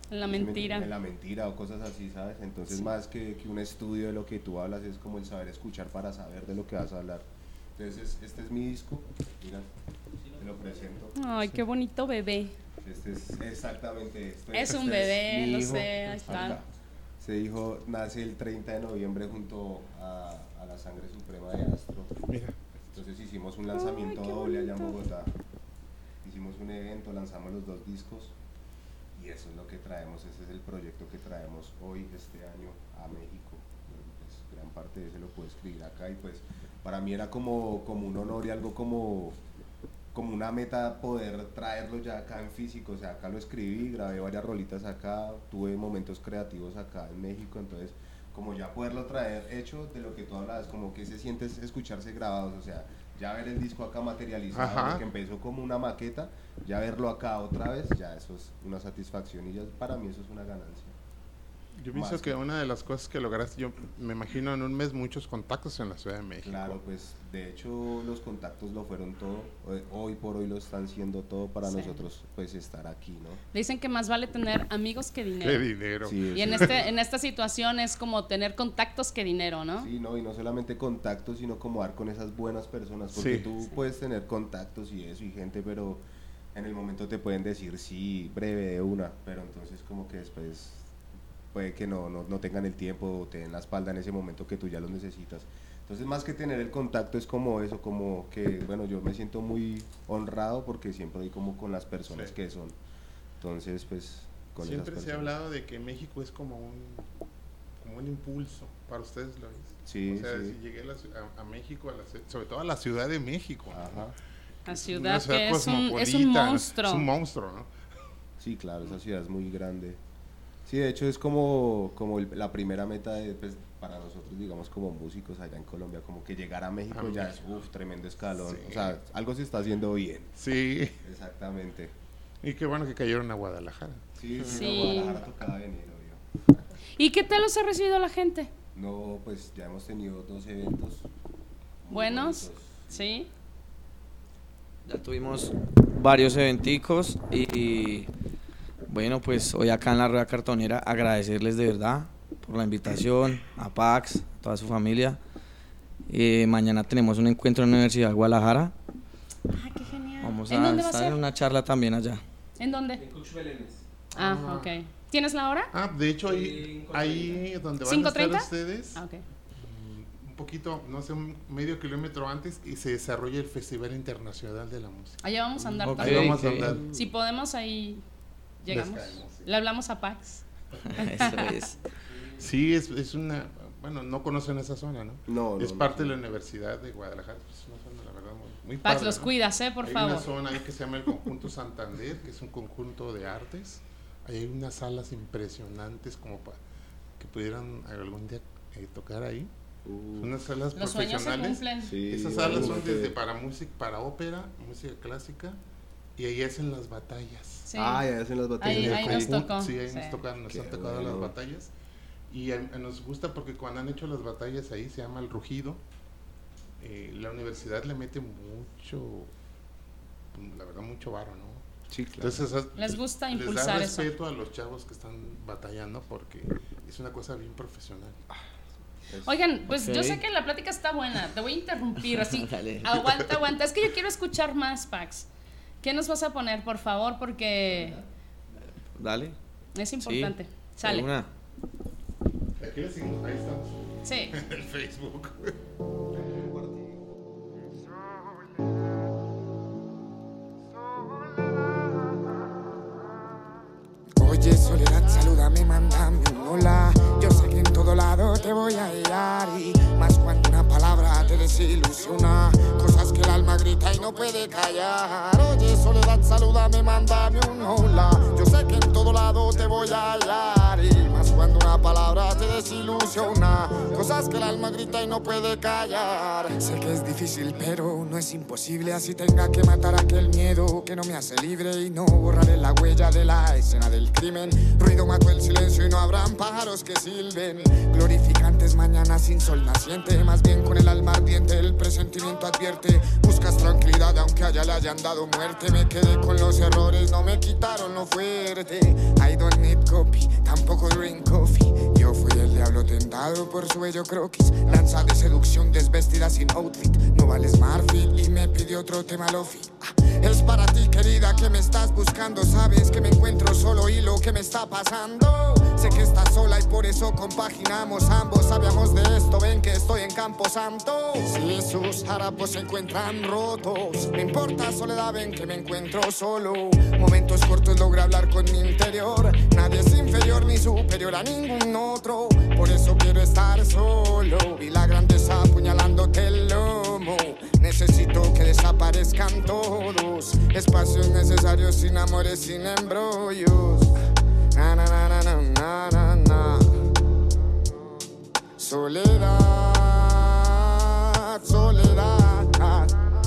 La mentira. En la mentira o cosas así, ¿sabes? Entonces sí. Más que un estudio de lo que tú hablas es como el saber escuchar para saber de lo que vas a hablar. Entonces este es mi disco, mira, te lo presento. Ay, qué bonito bebé. Este es exactamente esto. Es un bebé, lo sé, ahí está. Ese hijo nace el 30 de noviembre junto a la Sangre Suprema de Astro. Mira. Entonces hicimos un lanzamiento doble allá en Bogotá. Hicimos un evento, lanzamos los 2 discos y eso es lo que traemos, ese es el proyecto que traemos hoy, este año, a México. Pues, gran parte de ese lo puedo escribir acá y pues para mí era como un honor y algo como una meta poder traerlo ya acá en físico, o sea, acá lo escribí, grabé varias rolitas acá, tuve momentos creativos acá en México, entonces como ya poderlo traer hecho de lo que tú hablabas, como que se siente escucharse grabados, o sea, ya ver el disco acá materializado, que empezó como una maqueta, ya verlo acá otra vez, ya eso es una satisfacción y ya para mí eso es una ganancia. Yo pienso que una de las cosas que lograste, yo me imagino en un mes muchos contactos en la Ciudad de México. Claro, pues de hecho los contactos lo fueron todo, hoy por hoy lo están siendo todo para nosotros pues estar aquí, ¿no? Dicen que más vale tener amigos que dinero. ¡Qué dinero! Sí, y en esta situación es como tener contactos que dinero, ¿no? Sí, no, y no solamente contactos, sino como dar con esas buenas personas, porque tú puedes tener contactos y eso y gente, pero en el momento te pueden decir sí, breve de una, pero entonces como que después puede que no tengan el tiempo o te den la espalda en ese momento que tú ya los necesitas. Entonces más que tener el contacto es como eso, como que bueno, yo me siento muy honrado porque siempre doy como con las personas que son. Entonces pues con siempre esas se ha hablado de que México es como un impulso, para ustedes lo es. Sí, o sea, sí. si llegué a México, sobre todo a la Ciudad de México. Ajá. La ciudad que es un monstruo. Es un monstruo, ¿no? Sí, claro, esa ciudad es muy grande. Sí, de hecho es como la primera meta pues, para nosotros, digamos, como músicos allá en Colombia, como que llegar a México ya es tremendo escalón. Sí. O sea, algo se está haciendo bien. Sí. Exactamente. Y qué bueno que cayeron a Guadalajara. Sí. A Guadalajara tocaba venir, obvio. ¿Y qué tal los ha recibido la gente? No, pues ya hemos tenido 2 eventos. ¿Buenos? Bonitos. Sí. Ya tuvimos varios eventicos y bueno, pues hoy acá en la Rueda Cartonera agradecerles de verdad por la invitación, a Pax, a toda su familia. Mañana tenemos un encuentro en la Universidad de Guadalajara. Ah, qué genial. Vamos ¿En dónde a estar en una charla también allá. ¿En dónde? En Cuxbelenes. Ok. ¿Tienes la hora? De hecho ahí donde van a estar ustedes, okay. Un poquito, no sé, medio kilómetro antes y se desarrolla el Festival Internacional de la Música. Allá vamos a andar también. Ahí vamos a andar. Si podemos ahí llegamos. Le hablamos a Pax. Eso es. Sí, es una, bueno, no conocen esa zona, ¿no? No. Es parte de la Universidad de Guadalajara, es una zona, la verdad, muy Pax, padre, los cuidas, por favor. Hay una zona ahí que se llama el Conjunto Santander, que es un conjunto de artes. Ahí hay unas salas impresionantes como para que pudieran algún día tocar ahí. Unas salas los profesionales. Sueños se cumplen. Sí, esas salas son desde para música, para ópera, música clásica, y ahí hacen las batallas. Sí. Ahí hacen las batallas. Ahí nos tocó. Sí, ahí nos han tocado las batallas. Y nos gusta porque cuando han hecho las batallas ahí se llama el rugido. La universidad le mete mucho, la verdad, mucho varo, ¿no? Sí, claro. Entonces, les gusta impulsar eso. Les da respeto a los chavos que están batallando porque es una cosa bien profesional. Oigan, pues yo sé que la plática está buena, te voy a interrumpir así. Aguanta, es que yo quiero escuchar más, Pax. ¿Qué nos vas a poner, por favor? Porque dale. Es importante. Sí. Sale. Aquí le seguimos, ahí estamos. Sí. En el Facebook. Oye, soledad, salúdame, mándame un hola. Yo sé que en todo lado te voy a hallar y más cuando una palabra te desilusiona, cosas que el alma grita y no puede callar. Oye, soledad, salúdame, mándame un hola. Yo sé que en todo lado te voy a hallar y más cuando una palabra te desilusiona. Cosas que el alma grita y no puede callar. Sé que es difícil, pero no es imposible. Así tenga que matar aquel miedo que no me hace libre. Y no borraré la huella de la escena del crimen. Ruido mató el silencio y no habrán pájaros que silben. Glorificantes mañanas sin sol naciente. Más bien con el alma ardiente el presentimiento advierte. Buscas tranquilidad aunque allá le hayan dado muerte. Me quedé con los errores, no me quitaron lo fuerte. I don't need copy, tampoco drink coffee. Yo fui el diablo tentado por su bello croquis. Lanza de seducción desvestida sin outfit. No vales Marfil y me pidió otro tema lofi. Es para ti querida que me estás buscando. Sabes que me encuentro solo y lo que me está pasando. Sé que estás sola y por eso compaginamos. Ambos sabíamos de esto, ven que estoy en Campo Santo. Si sus harapos se encuentran rotos, no importa soledad, ven que me encuentro solo. Momentos cortos logro hablar con mi interior. Nadie es inferior ni superior a ningún otro. Por eso quiero estar solo. Vi la grandeza apuñalándote el lomo. Necesito que desaparezcan todos. Espacios necesarios sin amores, sin embrollos. Na na na na na na na. Soledad, soledad.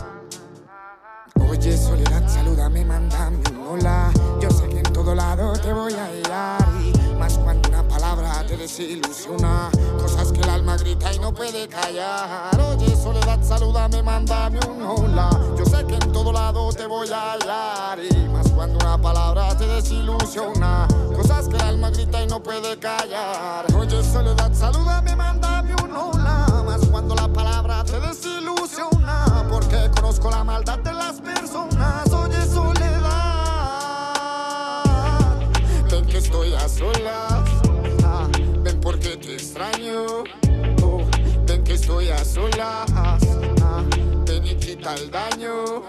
Oye, soledad, salúdame, mándame un hola. Yo sé que en todo lado te voy a hallar. Y más cuando una palabra te desilusiona. Cosas que el alma grita y no puede callar. Oye, soledad, salúdame, mándame un hola. Yo sé que en todo lado te voy a hallar. Y más cuando una palabra te desilusiona. Cosas que el alma grita y no puede callar. Oye, soledad, salúdame, mándame un hola. Más cuando la palabra te desilusiona. Porque conozco la maldad de las personas. Oye, soledad, ven que estoy a solas. Ven porque te extraño. Ven que estoy a solas. Ven y quita el daño.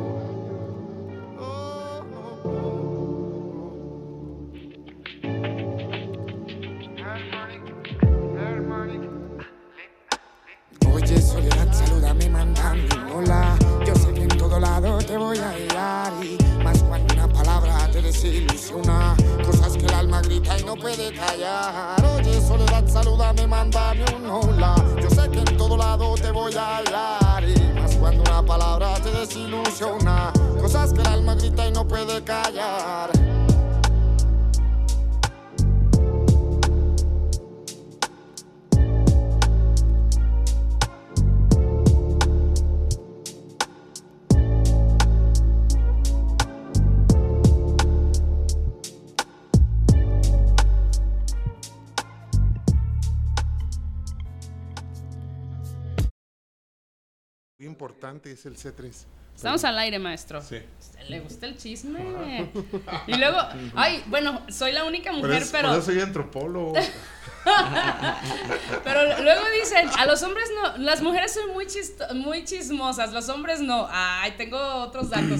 Oye, soledad, salúdame, mándame un hola. Yo sé que en todo lado te voy a hallar. Y más cuando una palabra te desilusiona. Cosas que el alma grita y no puede callar. Oye, soledad, salúdame, mándame un hola. Yo sé que en todo lado te voy a hallar. Y más cuando una palabra te desilusiona. Cosas que el alma grita y no puede callar. Muy importante es el C3. Estamos al aire, maestro. Sí. ¿Le gusta el chisme? Y luego, ay, bueno, soy la única mujer, pero... Por eso soy antropólogo. Pero luego dicen, a los hombres no, las mujeres son muy chismosas, los hombres no. Ay, tengo otros datos.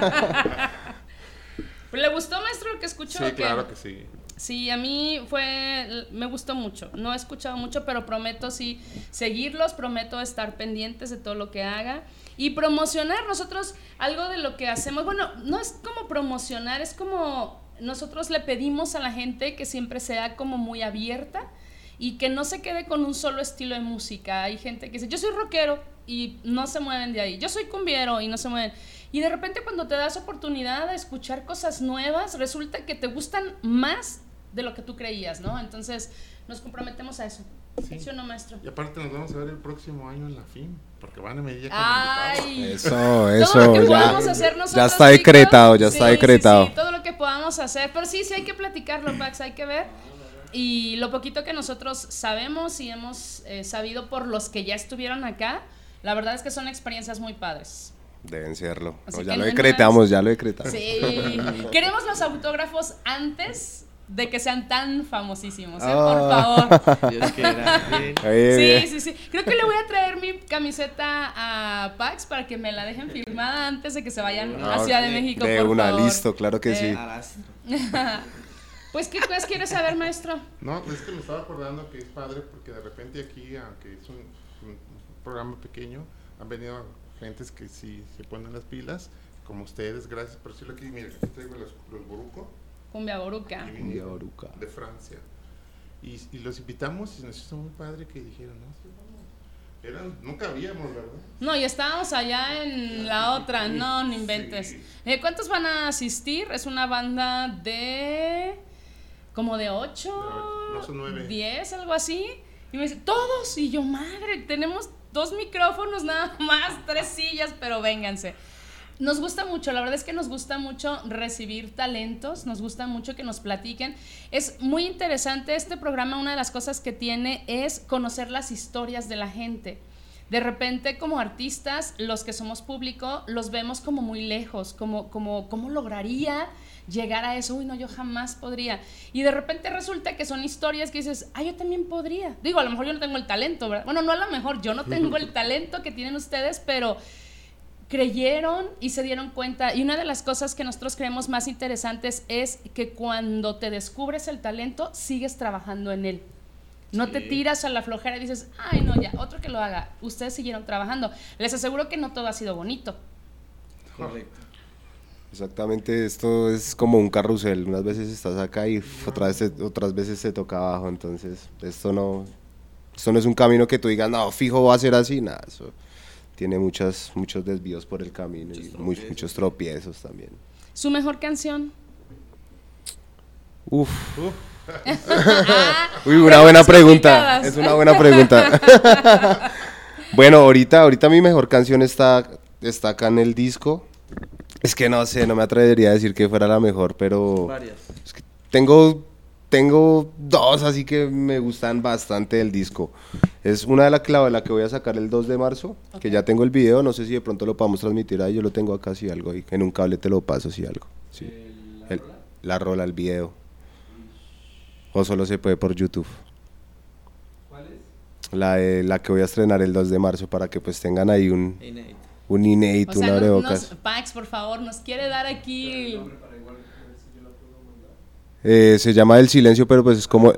¿Le gustó, maestro, lo que escuchó? Sí, claro que sí. Sí, a mí me gustó mucho. No he escuchado mucho, pero prometo sí seguirlos, prometo estar pendientes de todo lo que haga y promocionar. Nosotros algo de lo que hacemos, bueno, no es como promocionar, es como nosotros le pedimos a la gente que siempre sea como muy abierta y que no se quede con un solo estilo de música. Hay gente que dice, yo soy rockero y no se mueven de ahí. Yo soy cumbiero y no se mueven. Y de repente cuando te das oportunidad de escuchar cosas nuevas, resulta que te gustan más de lo que tú creías, ¿no? Entonces nos comprometemos a eso. Sí. ¿Sí o no, maestro? Y aparte nos vamos a ver el próximo año en la FIM, porque van a medir como ¡Ay! Eso, Todo lo que podamos hacer nosotros, ya está chicos. decretado, ya está decretado. Sí, todo lo que podamos hacer. Pero sí hay que platicarlo, Pax, hay que ver. Y lo poquito que nosotros sabemos y hemos sabido por los que ya estuvieron acá, la verdad es que son experiencias muy padres. Deben serlo. No, Así ya que lo no decretamos, ya lo decretamos. Sí. Queremos los autógrafos antes de que sean tan famosísimos, por favor. Dios quiera. Sí. Creo que le voy a traer mi camiseta a Pax para que me la dejen firmada antes de que se vayan a Ciudad de México, de por una, favor. listo, claro que sí. Pues, ¿qué cosas quieres saber, maestro? No, es que me estaba acordando que es padre porque de repente aquí, aunque es un programa pequeño, han venido gentes que sí se ponen las pilas, como ustedes, gracias por decirlo aquí. Miren, aquí traigo los boruco. Cumbia Boruca. Y vinieron de Francia. y los invitamos y nos hizo muy padre que dijeron, no, sí, vamos. Nunca habíamos, ¿verdad? No, y estábamos allá en la otra, no inventes. Sí. ¿Cuántos van a asistir? Es una banda de como de 8, No, son 9. 10, algo así. Y me dice, todos. Y yo, madre, tenemos 2 micrófonos nada más, 3 sillas, pero vénganse. Nos gusta mucho, la verdad es que nos gusta mucho recibir talentos, nos gusta mucho que nos platiquen. Es muy interesante este programa, una de las cosas que tiene es conocer las historias de la gente. De repente, como artistas, los que somos público, los vemos como muy lejos, como ¿cómo lograría llegar a eso? Uy, no, yo jamás podría. Y de repente resulta que son historias que dices, yo también podría. Digo, a lo mejor yo no tengo el talento, ¿verdad? Bueno, no a lo mejor, yo no tengo el talento que tienen ustedes, pero creyeron y se dieron cuenta. Y una de las cosas que nosotros creemos más interesantes es que cuando te descubres el talento, sigues trabajando en él. No te tiras a la flojera y dices, ay no, ya, otro que lo haga. Ustedes siguieron trabajando. Les aseguro que no todo ha sido bonito. Correcto. Exactamente, esto es como un carrusel. Unas veces estás acá y otras veces te toca abajo. Entonces, esto no es un camino que tú digas, no, fijo va a ser así. Nada, eso tiene muchos desvíos por el camino y muchos tropiezos también. ¿Su mejor canción? Uy, una buena pregunta. Es una buena pregunta. Bueno, ahorita mi mejor canción está acá en el disco. Es que no sé, no me atrevería a decir que fuera la mejor, pero Varias. Es que tengo 2 así que me gustan bastante del disco. Es una de la que voy a sacar el 2 de marzo, que ya tengo el video, no sé si de pronto lo podamos transmitir ahí, yo lo tengo acá si algo, ahí, en un cable te lo paso si algo. Sí. La rola, el video. O solo se puede por YouTube. ¿Cuál es? La que voy a estrenar el 2 de marzo para que pues tengan ahí un inédito, O sea, un abrebocas. Pax, por favor, nos quiere dar aquí. Se llama El Silencio, pero pues es como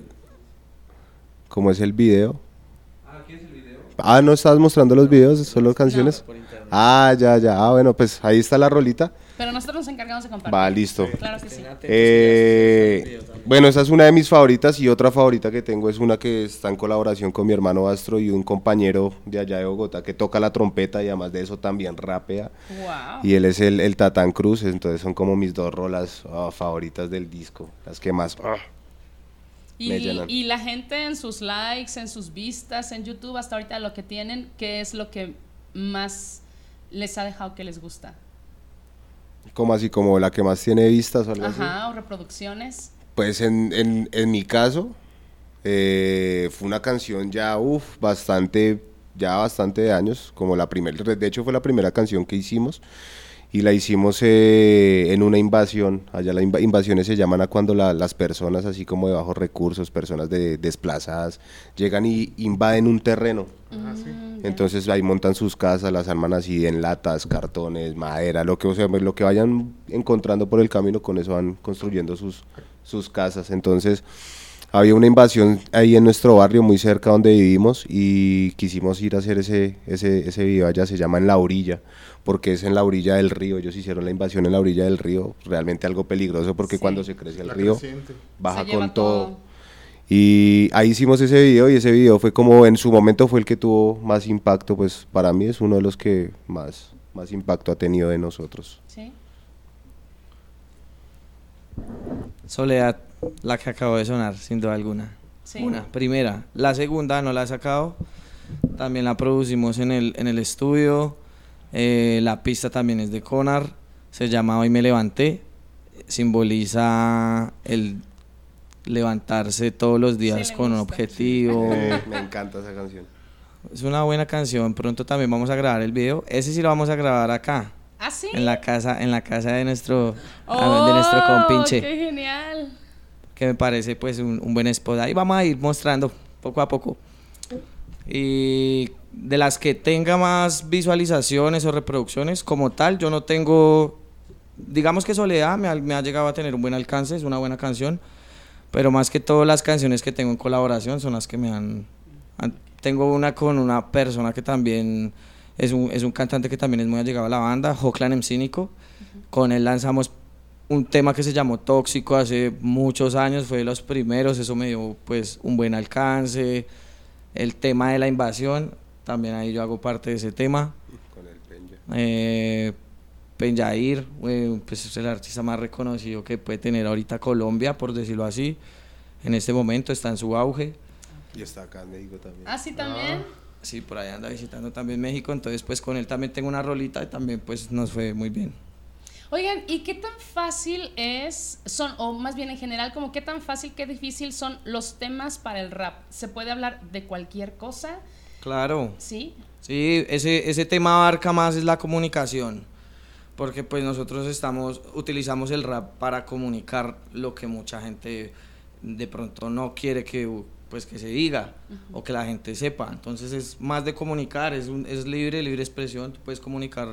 es el video. ¿Qué es el video? ¿No estabas mostrando los videos, solo canciones? Por internet. Ya. Bueno, pues ahí está la rolita. Pero nosotros nos encargamos de compartir. Va, listo. Claro que sí. Bueno, esa es una de mis favoritas y otra favorita que tengo es una que está en colaboración con mi hermano Astro y un compañero de allá de Bogotá que toca la trompeta y además de eso también rapea. Wow. Y él es el Tatán Cruz, entonces son como mis 2 rolas favoritas del disco, las que más me llenan. Y la gente en sus likes, en sus vistas, en YouTube, hasta ahorita lo que tienen, ¿qué es lo que más les ha dejado que les gusta? Como así, como la que más tiene vistas o algo así. Ajá, o reproducciones. Pues en mi caso, fue una canción ya, bastante de años, como la primera, de hecho fue la primera canción que hicimos, y la hicimos en una invasión. Allá las invasiones se llaman a cuando las personas así como de bajos recursos, personas desplazadas, llegan y invaden un terreno. Entonces ahí montan sus casas, las arman así en latas, cartones, madera, lo que vayan encontrando por el camino, con eso van construyendo sus casas. Entonces había una invasión ahí en nuestro barrio muy cerca donde vivimos y quisimos ir a hacer ese video allá. Se llama En la Orilla, porque es en la orilla del río. Ellos hicieron la invasión en la orilla del río, realmente algo peligroso porque cuando se crece el río baja con todo. Y ahí hicimos ese video y ese video fue como, en su momento fue el que tuvo más impacto, pues para mí es uno de los que más impacto ha tenido de nosotros. Sí. Soledad, la que acabó de sonar, sin duda alguna. Sí. Una, primera. La segunda no la he sacado, también la producimos en el estudio. La pista también es de Conar, se llama Hoy me levanté, simboliza el levantarse todos los días Sí, con un gusta. objetivo. Me encanta esa canción. Es una buena canción. Pronto también vamos a grabar el video. Ese sí lo vamos a grabar acá, ¿Ah, sí? en la casa de nuestro compinche, ¡Qué genial! que me parece pues un buen spot. Ahí vamos a ir mostrando poco a poco. Y de las que tenga más visualizaciones o reproducciones como tal, yo no tengo, digamos que Soledad me ha llegado a tener un buen alcance, es una buena canción, pero más que todo las canciones que tengo en colaboración son las que tengo una con una persona que también es un cantante que también es muy allegado a la banda, Joclan M. Cínico. Con él lanzamos un tema que se llamó Tóxico hace muchos años, fue de los primeros, eso me dio pues un buen alcance. El tema de la invasión, también ahí yo hago parte de ese tema. Con el Penja. Penjair, pues es el artista más reconocido que puede tener ahorita Colombia, por decirlo así. En este momento está en su auge. Y está acá en México también. ¿Ah, sí también? Sí, por ahí anda visitando también México, entonces pues con él también tengo una rolita y también pues nos fue muy bien. Oigan, ¿y qué tan fácil o más bien en general, como qué tan fácil, qué difícil son los temas para el rap? ¿Se puede hablar de cualquier cosa? Claro. ¿Sí? Sí, ese tema abarca más es la comunicación, porque pues nosotros utilizamos el rap para comunicar lo que mucha gente de pronto no quiere que se diga o que la gente sepa. Entonces es más de comunicar, es libre expresión, tú puedes comunicar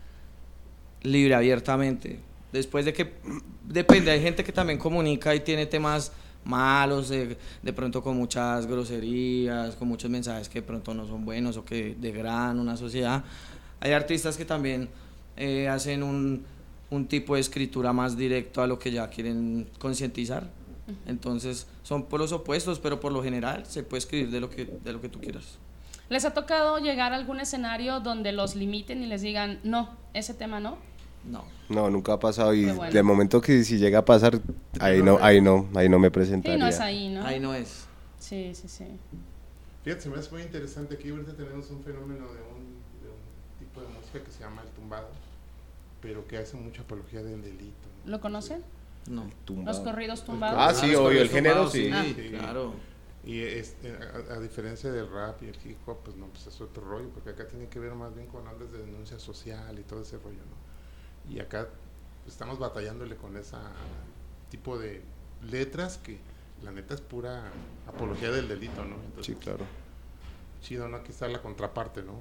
libre, abiertamente. Después de que, depende, hay gente que también comunica y tiene temas malos, de pronto con muchas groserías, con muchos mensajes que de pronto no son buenos o que degradan una sociedad. Hay artistas que también hacen un tipo de escritura más directo a lo que ya quieren concientizar. Entonces son por los opuestos, pero por lo general se puede escribir de lo que tú quieras. ¿Les ha tocado llegar a algún escenario donde los limiten y les digan, no, ese tema no? No, nunca ha pasado, y bueno. de momento que si llega a pasar, ahí no me presentaría. Sí, no es ahí, ¿no? Ahí no es. Sí. Fíjate, se me hace muy interesante. Aquí ahorita tenemos un fenómeno de un tipo de música que se llama el tumbado, pero que hace mucha apología del delito, ¿no? ¿Lo conocen? No. Los corridos tumbados. Ah, sí, obvio, el género sí. Sí, claro. Y a diferencia del rap y el hip hop, pues no, pues es otro rollo, porque acá tiene que ver más bien con ondas de denuncia social y todo ese rollo, ¿no? Y acá estamos batallándole con ese tipo de letras que la neta es pura apología del delito, ¿no? Entonces, Sí, claro. Chido, ¿no? Aquí está la contraparte, ¿no?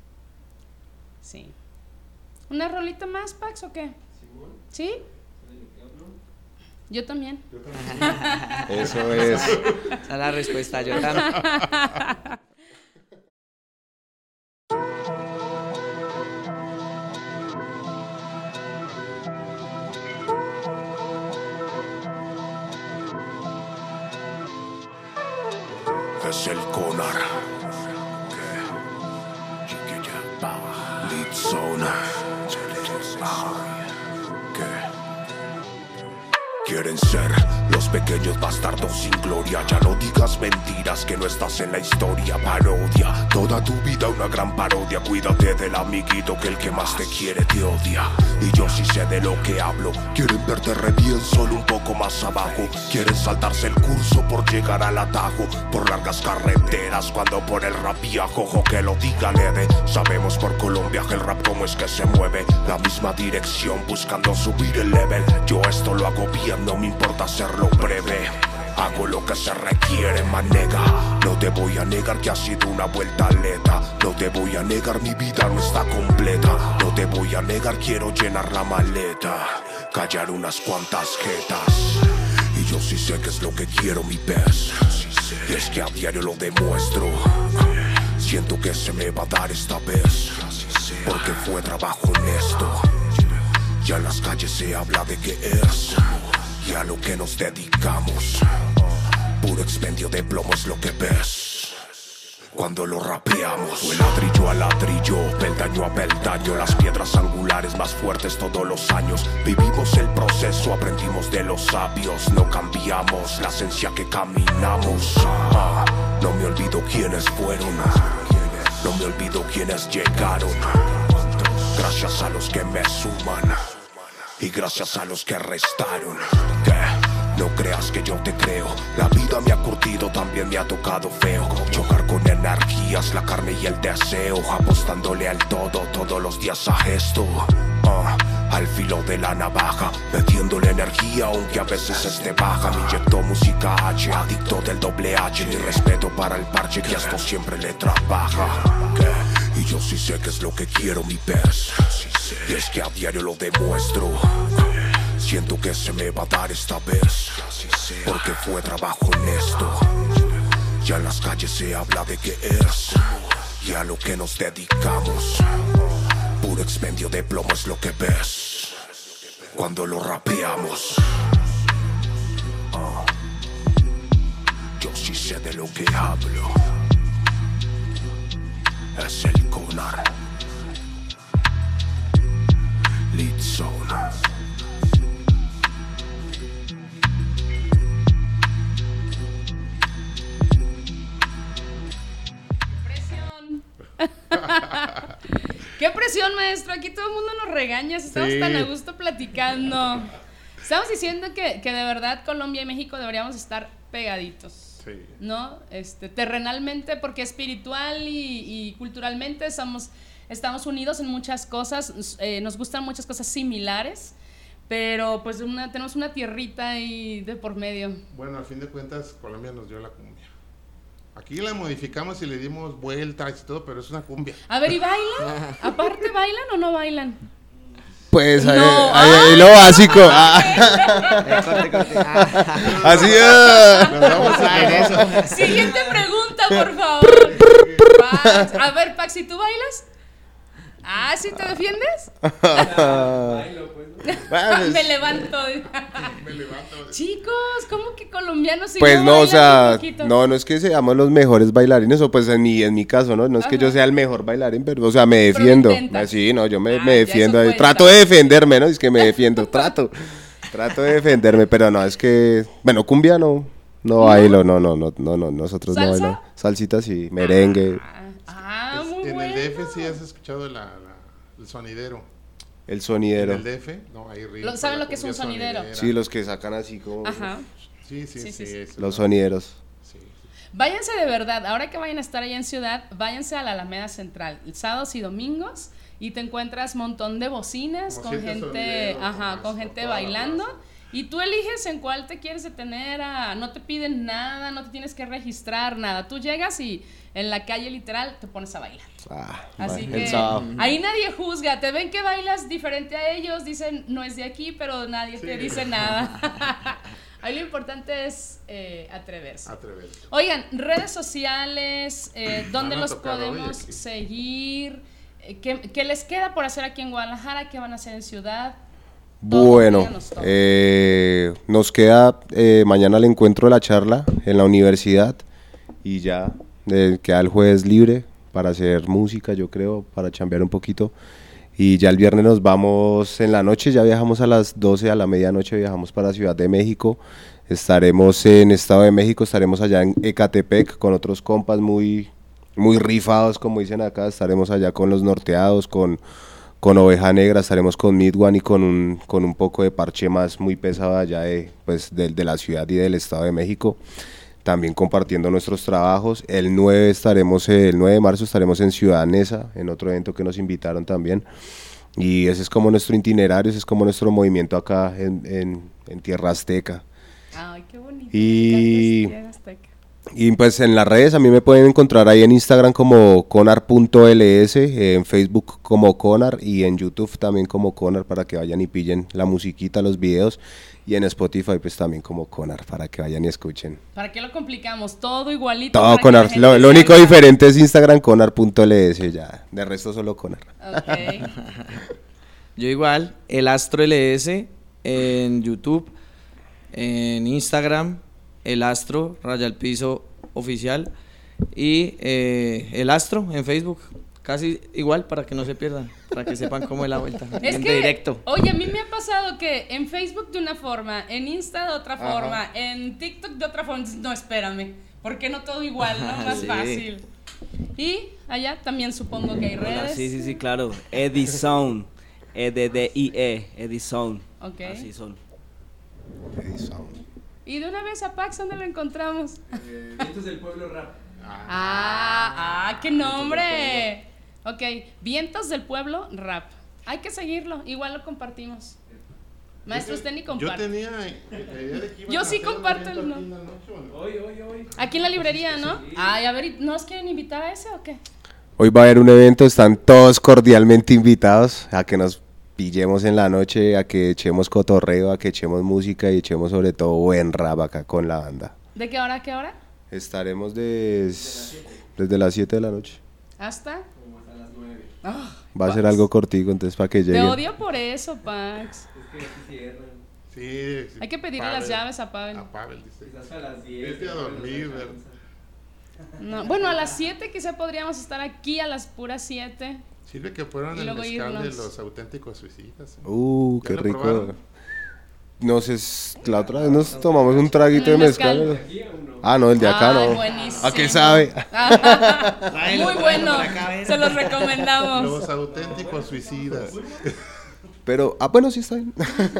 Sí. ¿Una rolita más, Pax, o qué? ¿Sí? Yo también. Eso es. Esa es la respuesta, yo también. Es el Conar. Lead Zona. Quieren ser los pequeños bastardos sin gloria. Ya no digas mentiras que no estás en la historia. Parodia, toda tu vida una gran parodia. Cuídate del amiguito que el que más te quiere te odia. Y yo sí sé de lo que hablo. Quieren verte re bien, solo un poco más abajo. Quieren saltarse el curso por llegar al atajo. Por largas carreteras cuando por el rap viajo. Ojo que lo diga Lede. Sabemos por Colombia que el rap cómo es que se mueve. La misma dirección buscando subir el level. Yo esto lo hago bien, no me importa hacerlo breve. Hago lo que se requiere, manega. No te voy a negar que ha sido una vuelta aleta. No te voy a negar, mi vida no está completa. No te voy a negar, quiero llenar la maleta. Callar unas cuantas jetas. Y yo sí sé que es lo que quiero, mi pez. Y es que a diario lo demuestro. Siento que se me va a dar esta vez. Porque fue trabajo honesto. Ya en las calles se habla de qué es y a lo que nos dedicamos. Puro expendio de plomo es lo que ves cuando lo rapeamos. Fue ladrillo a ladrillo, peldaño a peldaño. Las piedras angulares más fuertes todos los años. Vivimos el proceso, aprendimos de los sabios. No cambiamos la esencia que caminamos. No me olvido quiénes fueron. No me olvido quiénes llegaron. Gracias a los que me suman y gracias a los que restaron. No creas que yo te creo. La vida me ha curtido, también me ha tocado feo. Chocar con energías, la carne y el deseo. Apostándole al todo, todos los días a esto. Al filo de la navaja, metiéndole energía aunque a veces esté baja. Me inyectó música H, adicto del doble H. Mi respeto para el parche que a esto siempre le trabaja. Y yo sí sé que es lo que quiero, mi pez. Y es que a diario lo demuestro. Siento que se me va a dar esta vez. Porque fue trabajo honesto. Ya en las calles se habla de qué es y a lo que nos dedicamos. Puro expendio de plomo es lo que ves cuando lo rapeamos. Yo sí sé de lo que hablo. Es el Conar. Lead Zone. Qué presión, maestro. Aquí todo el mundo nos regaña. Estamos tan a gusto platicando. Estamos diciendo que de verdad Colombia y México deberíamos estar pegaditos. Sí. ¿No? Terrenalmente, porque espiritual y culturalmente estamos unidos en muchas cosas. Nos gustan muchas cosas similares. Pero pues tenemos una tierrita ahí de por medio. Bueno, al fin de cuentas, Colombia nos dio la cumbia. Aquí la modificamos y le dimos vueltas y todo, pero es una cumbia. A ver, ¿y bailan? ¿Aparte bailan o no bailan? Pues no. Ahí lo básico. Así es. Siguiente pregunta, por favor. Pax. A ver, Pax, ¿y tú bailas? ¿Sí te defiendes? Bailo, pues. Me levanto. Chicos, ¿cómo que colombianos? Si pues no, o sea, no es que seamos los mejores bailarines, o pues en mi caso, no es que yo sea el mejor bailarín, pero, o sea, me defiendo. Sí, no, yo me defiendo. Trato de defenderme, ¿no? Es que me defiendo, trato de defenderme, pero no, es que, bueno, cumbia no bailo, no, nosotros ¿salsa? No bailamos. Salsita sí, merengue. Muy en bueno. el DF sí has escuchado el sonidero. El sonidero. En el DF, no, ahí río. ¿Saben lo que es un sonidero? Sí, los que sacan así como... Ajá. Sí. Los sonideros. Sí. Váyanse de verdad, ahora que vayan a estar allá en ciudad, váyanse a la Alameda Central, sábados y domingos, y te encuentras un montón de bocinas con gente, con gente bailando. Y tú eliges en cuál te quieres detener, no te piden nada, no te tienes que registrar nada. Tú llegas y en la calle literal te pones a bailar. Así que ahí nadie juzga, te ven que bailas diferente a ellos, dicen no es de aquí, pero nadie te dice nada. Ahí lo importante es atreverse. Oigan, redes sociales, ¿dónde los podemos seguir? ¿Qué les queda por hacer aquí en Guadalajara? ¿Qué van a hacer en ciudad? Bueno, nos queda mañana el encuentro de la charla en la universidad y ya queda el jueves libre para hacer música, yo creo, para chambear un poquito, y ya el viernes nos vamos en la noche, ya viajamos a las 12, a la medianoche viajamos para Ciudad de México, estaremos en Estado de México, estaremos allá en Ecatepec con otros compas muy rifados, como dicen acá, estaremos allá con Los Norteados, con Oveja Negra, estaremos con Midone y con un poco de parche más muy pesado allá de la ciudad y del Estado de México, también compartiendo nuestros trabajos. El 9 de marzo estaremos en Ciudad Neza, en otro evento que nos invitaron también, y ese es como nuestro itinerario, ese es como nuestro movimiento acá en Tierra Azteca. Ay, qué bonito. Y pues en las redes a mí me pueden encontrar ahí en Instagram como conar.ls, en Facebook como Conar y en YouTube también como Conar, para que vayan y pillen la musiquita, los videos, y en Spotify pues también como Conar para que vayan y escuchen. ¿Para qué lo complicamos? Todo igualito. Todo Conar, lo único diferente es Instagram conar.ls, ya, de resto solo Conar. Okay. Yo igual, El Astro LS en YouTube, en Instagram, El Astro, _, oficial, y El Astro en Facebook, casi igual, para que no se pierdan, para que sepan cómo es la vuelta, es que, directo. Oye, a mí me ha pasado que en Facebook de una forma, en Insta de otra forma, en TikTok de otra forma, no, espérame, ¿por qué no todo igual, no? Más fácil. Y allá también supongo que hay redes. Sí, claro, Edison, EDDIE, Edison. Ok. Así son. Edison. Y de una vez a Pax, ¿dónde lo encontramos? Vientos del Pueblo Rap. ¡Qué nombre! Ok, Vientos del Pueblo Rap. Hay que seguirlo, igual lo compartimos. Maestro, usted ni comparte. Yo tenía la idea de que iban Yo a sí hacer comparto un el evento aquí en la noche, ¿o no? Hoy. Aquí en la librería, ¿no? Sí. Ay, a ver, ¿nos quieren invitar a ese o qué? Hoy va a haber un evento, están todos cordialmente invitados a que nos pillemos en la noche, a que echemos cotorreo, a que echemos música y echemos sobre todo buen rap acá con la banda. ¿De qué hora a qué hora? Estaremos desde las 7 de la noche. ¿Hasta? Como hasta las 9. Va a ser algo cortico, entonces para que Te llegue. odio por eso, Pax. Es que aquí cierran. Sí, Hay que pedirle las llaves a Pavel. A Pavel, dice. Quizás a las 10. Vete a dormir, ¿verdad? No, bueno, a las 7 quizá podríamos estar aquí a las puras 7. Sirve que fueron Y el luego mezcal de irnos. los auténticos suicidas. ¿Ya Qué lo rico. probaron? No sé, la otra vez nos tomamos un traguito de Un mezcal. mezcal. ¿Aquí o no? Ah, no, el de acá Ay, no. buenísimo. ¿A qué sabe? Muy bueno, se los recomendamos. Los auténticos suicidas. Pero, bueno, sí está bien.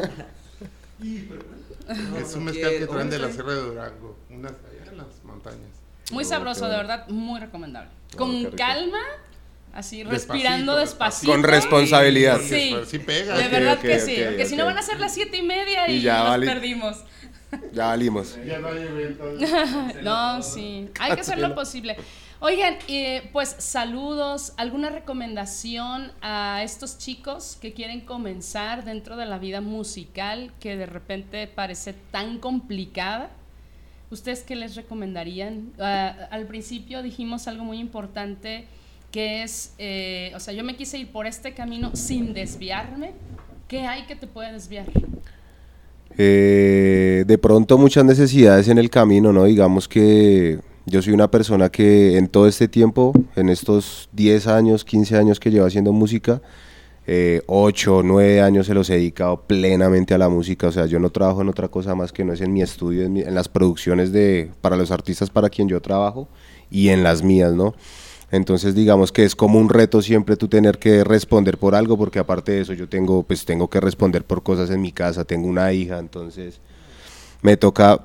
Es un mezcal que traen de la Sierra de Durango, unas allá en las montañas. Muy sabroso, de verdad, muy recomendable. Con qué rico. calma, así Despacito, respirando despacito. Con responsabilidad. Sí, Sí pega. de Ok, verdad ok, que ok, sí, porque si no ok. van a ser las 7:30 y Y ya los vale. perdimos. Ya valimos. Ya no hay evento. No, sí, hay que hacer lo posible. Oigan, pues saludos, alguna recomendación a estos chicos que quieren comenzar dentro de la vida musical que de repente parece tan complicada. ¿Ustedes qué les recomendarían? Al principio dijimos algo muy importante que es, o sea, yo me quise ir por este camino sin desviarme. ¿Qué hay que te puede desviar? De pronto muchas necesidades en el camino, ¿no? Digamos que yo soy una persona que en todo este tiempo, en estos 10 años, 15 años que llevo haciendo música, 8, 9 años se los he dedicado plenamente a la música. O sea, yo no trabajo en otra cosa más que no es en mi estudio, en las producciones para los artistas para quien yo trabajo y en las mías, ¿no? Entonces digamos que es como un reto siempre tú tener que responder por algo, porque aparte de eso yo tengo que responder por cosas en mi casa, tengo una hija, entonces me toca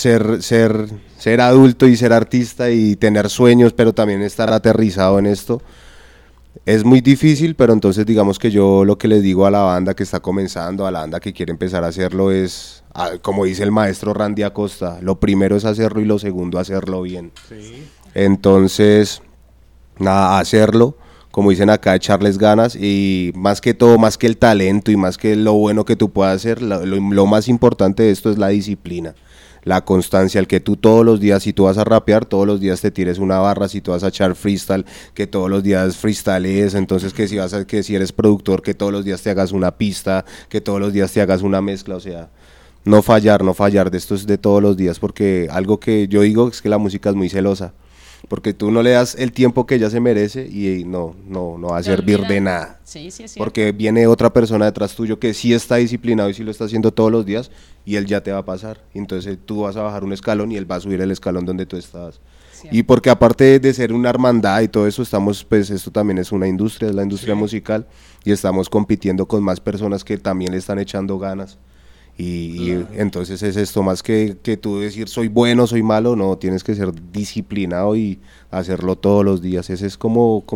ser adulto y ser artista y tener sueños, pero también estar aterrizado en esto. Es muy difícil, pero entonces digamos que yo lo que les digo a la banda que está comenzando, a la banda que quiere empezar a hacerlo es, como dice el maestro Randy Acosta, lo primero es hacerlo y lo segundo hacerlo bien. Sí. Entonces, nada, hacerlo, como dicen acá, echarles ganas y más que todo, más que el talento y más que lo bueno que tú puedas hacer, lo más importante de esto es la disciplina, la constancia, el que tú todos los días, si tú vas a rapear, todos los días te tires una barra, si tú vas a echar freestyle, que todos los días freestyles, entonces que si eres productor, que todos los días te hagas una pista, que todos los días te hagas una mezcla, o sea, no fallar, de esto es de todos los días, porque algo que yo digo es que la música es muy celosa, porque tú no le das el tiempo que ella se merece y no va a Te servir olvidan. de nada. Sí, sí, es cierto. Porque viene otra persona detrás tuyo que sí está disciplinado y sí lo está haciendo todos los días y él ya te va a pasar. Entonces tú vas a bajar un escalón y él va a subir el escalón donde tú estabas. Cierto. Y porque aparte de ser una hermandad y todo eso, pues esto también es una industria, es la industria musical y estamos compitiendo con más personas que también le están echando ganas. Y entonces es esto, más que tú decir soy bueno, soy malo, no, tienes que ser disciplinado y hacerlo todos los días. Ese es como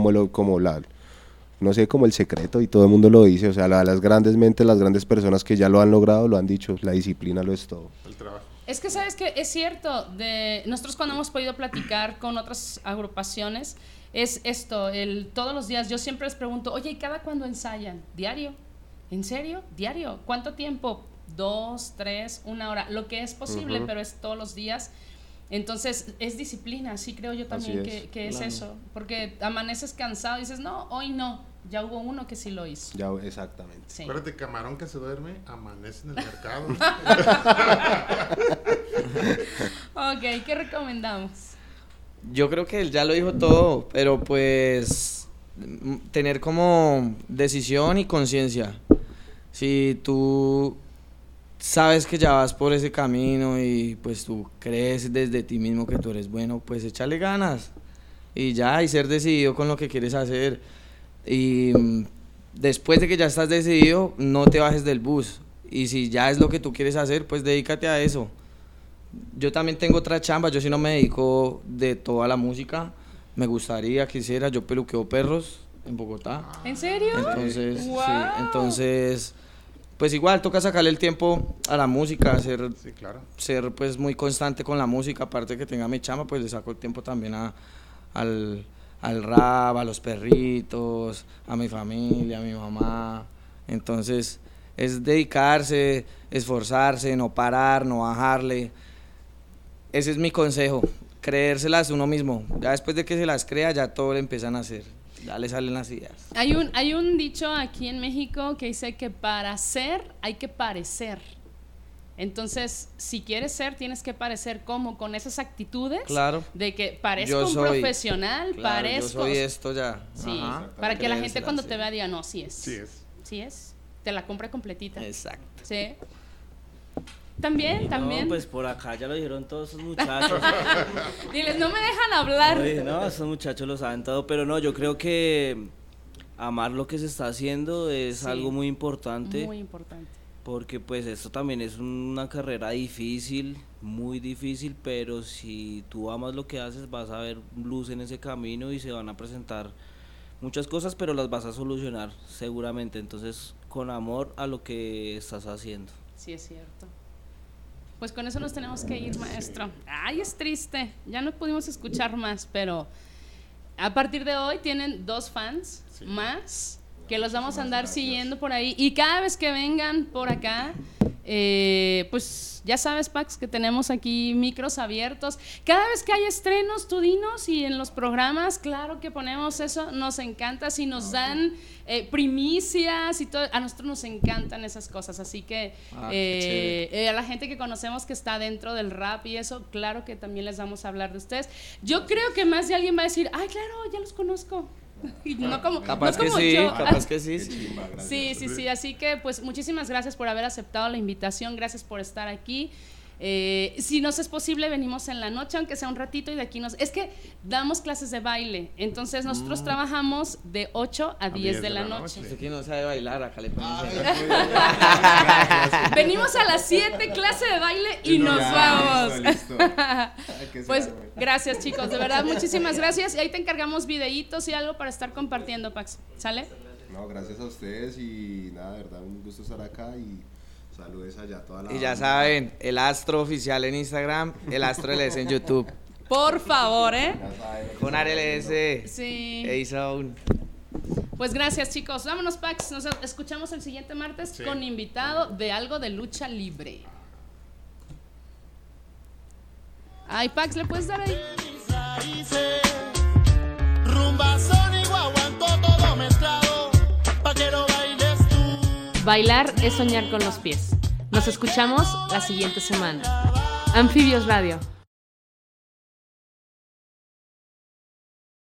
no sé, como el secreto y todo el mundo lo dice, o sea, las grandes mentes, las grandes personas que ya lo han logrado, lo han dicho, la disciplina lo es todo. El trabajo. Es que sabes que es cierto, nosotros cuando hemos podido platicar con otras agrupaciones, es esto, todos los días, yo siempre les pregunto, oye, ¿y cada cuándo ensayan? ¿Diario? ¿En serio? ¿Diario? ¿Cuánto tiempo? 2, 3, 1 hora, lo que es posible, pero es todos los días. Entonces es disciplina, sí creo yo también que es claro. eso, porque amaneces cansado y dices, no, hoy no, ya hubo uno que sí lo hizo. Ya, exactamente. Sí. Acuérdate, camarón que se duerme, amanece en el mercado. Ok, ¿qué recomendamos? Yo creo que él ya lo dijo todo, pero pues tener como decisión y conciencia. Si tú sabes que ya vas por ese camino y pues tú crees desde ti mismo que tú eres bueno, pues échale ganas y ya, y ser decidido con lo que quieres hacer. Y después de que ya estás decidido, no te bajes del bus. Y si ya es lo que tú quieres hacer, pues dedícate a eso. Yo también tengo otra chamba, yo sí no me dedico de toda la música. Me gustaría, quisiera, yo peluqueo perros en Bogotá. ¿En serio? Entonces, ¡Wow! sí, entonces, pues igual toca sacarle el tiempo a la música, Sí, claro. ser pues muy constante con la música, aparte que tenga mi chamba, pues le saco el tiempo también al rap, a los perritos, a mi familia, a mi mamá. Entonces es dedicarse, esforzarse, no parar, no bajarle. Ese es mi consejo, creérselas uno mismo. Ya después de que se las crea, ya todo le empiezan a hacer. Ya le salen las ideas. Hay un dicho aquí en México que dice que para ser hay que parecer. Entonces, si quieres ser, tienes que parecer como con esas actitudes. Claro. De que parezco Yo un soy, profesional, claro, parezco. Yo soy esto ya. Sí, Ajá. para que la gente Créensela, cuando sí. te vea diga, no, sí es. Sí es. Sí es. Te la compra completita. Exacto. Sí. También. No, pues por acá ya lo dijeron todos esos muchachos. Diles, no me dejan hablar. Oye, no, esos muchachos lo saben todo, pero no, yo creo que amar lo que se está haciendo es Sí. algo muy importante. Muy importante. Porque pues esto también es una carrera difícil, muy difícil, pero si tú amas lo que haces vas a ver luz en ese camino y se van a presentar muchas cosas, pero las vas a solucionar seguramente. Entonces, con amor a lo que estás haciendo. Sí, es cierto. Pues con eso nos tenemos que ir, maestro. Ay, es triste. Ya no pudimos escuchar más, pero a partir de hoy tienen 2 fans más que los vamos a andar siguiendo por ahí. Y cada vez que vengan por acá, pues ya sabes, Pax, que tenemos aquí micros abiertos. Cada vez que hay estrenos, tú dinos, y en los programas, claro que ponemos eso, nos encanta. Si nos dan primicias y todo, a nosotros nos encantan esas cosas. Así que a la gente que conocemos que está dentro del rap y eso, claro que también les vamos a hablar de ustedes. Yo creo que más de alguien va a decir, ay, claro, ya los conozco. Y no como, Capaz no que como sí, yo. capaz que sí. Sí, así que pues muchísimas gracias por haber aceptado la invitación, gracias por estar aquí. Si nos es posible, venimos en la noche, aunque sea un ratito, y de aquí es que damos clases de baile, entonces nosotros trabajamos de 8 a 10 de la noche. Usted que no sabe bailar, acá le ponen Venimos a las 7, clase de baile, y nos vamos. Pues gracias, chicos, de verdad, muchísimas gracias. Y ahí te encargamos videitos y algo para estar compartiendo, Pax. ¿Sale? No, gracias a ustedes y nada, de verdad, un gusto estar acá y saludes allá a toda la Y ya banda. saben, el Astro oficial en Instagram, el Astro LS en YouTube. Por favor, Con RLS. Sí. A-Zone. Pues gracias, chicos. Vámonos, Pax. Nos escuchamos el siguiente martes con invitado de algo de lucha libre. Ay, Pax, ¿le puedes dar ahí? Rumba sónico, aguanto todo mezclado, pa' que no bailes tú. Bailar es soñar con los pies. Nos escuchamos la siguiente semana. Anfibios Radio.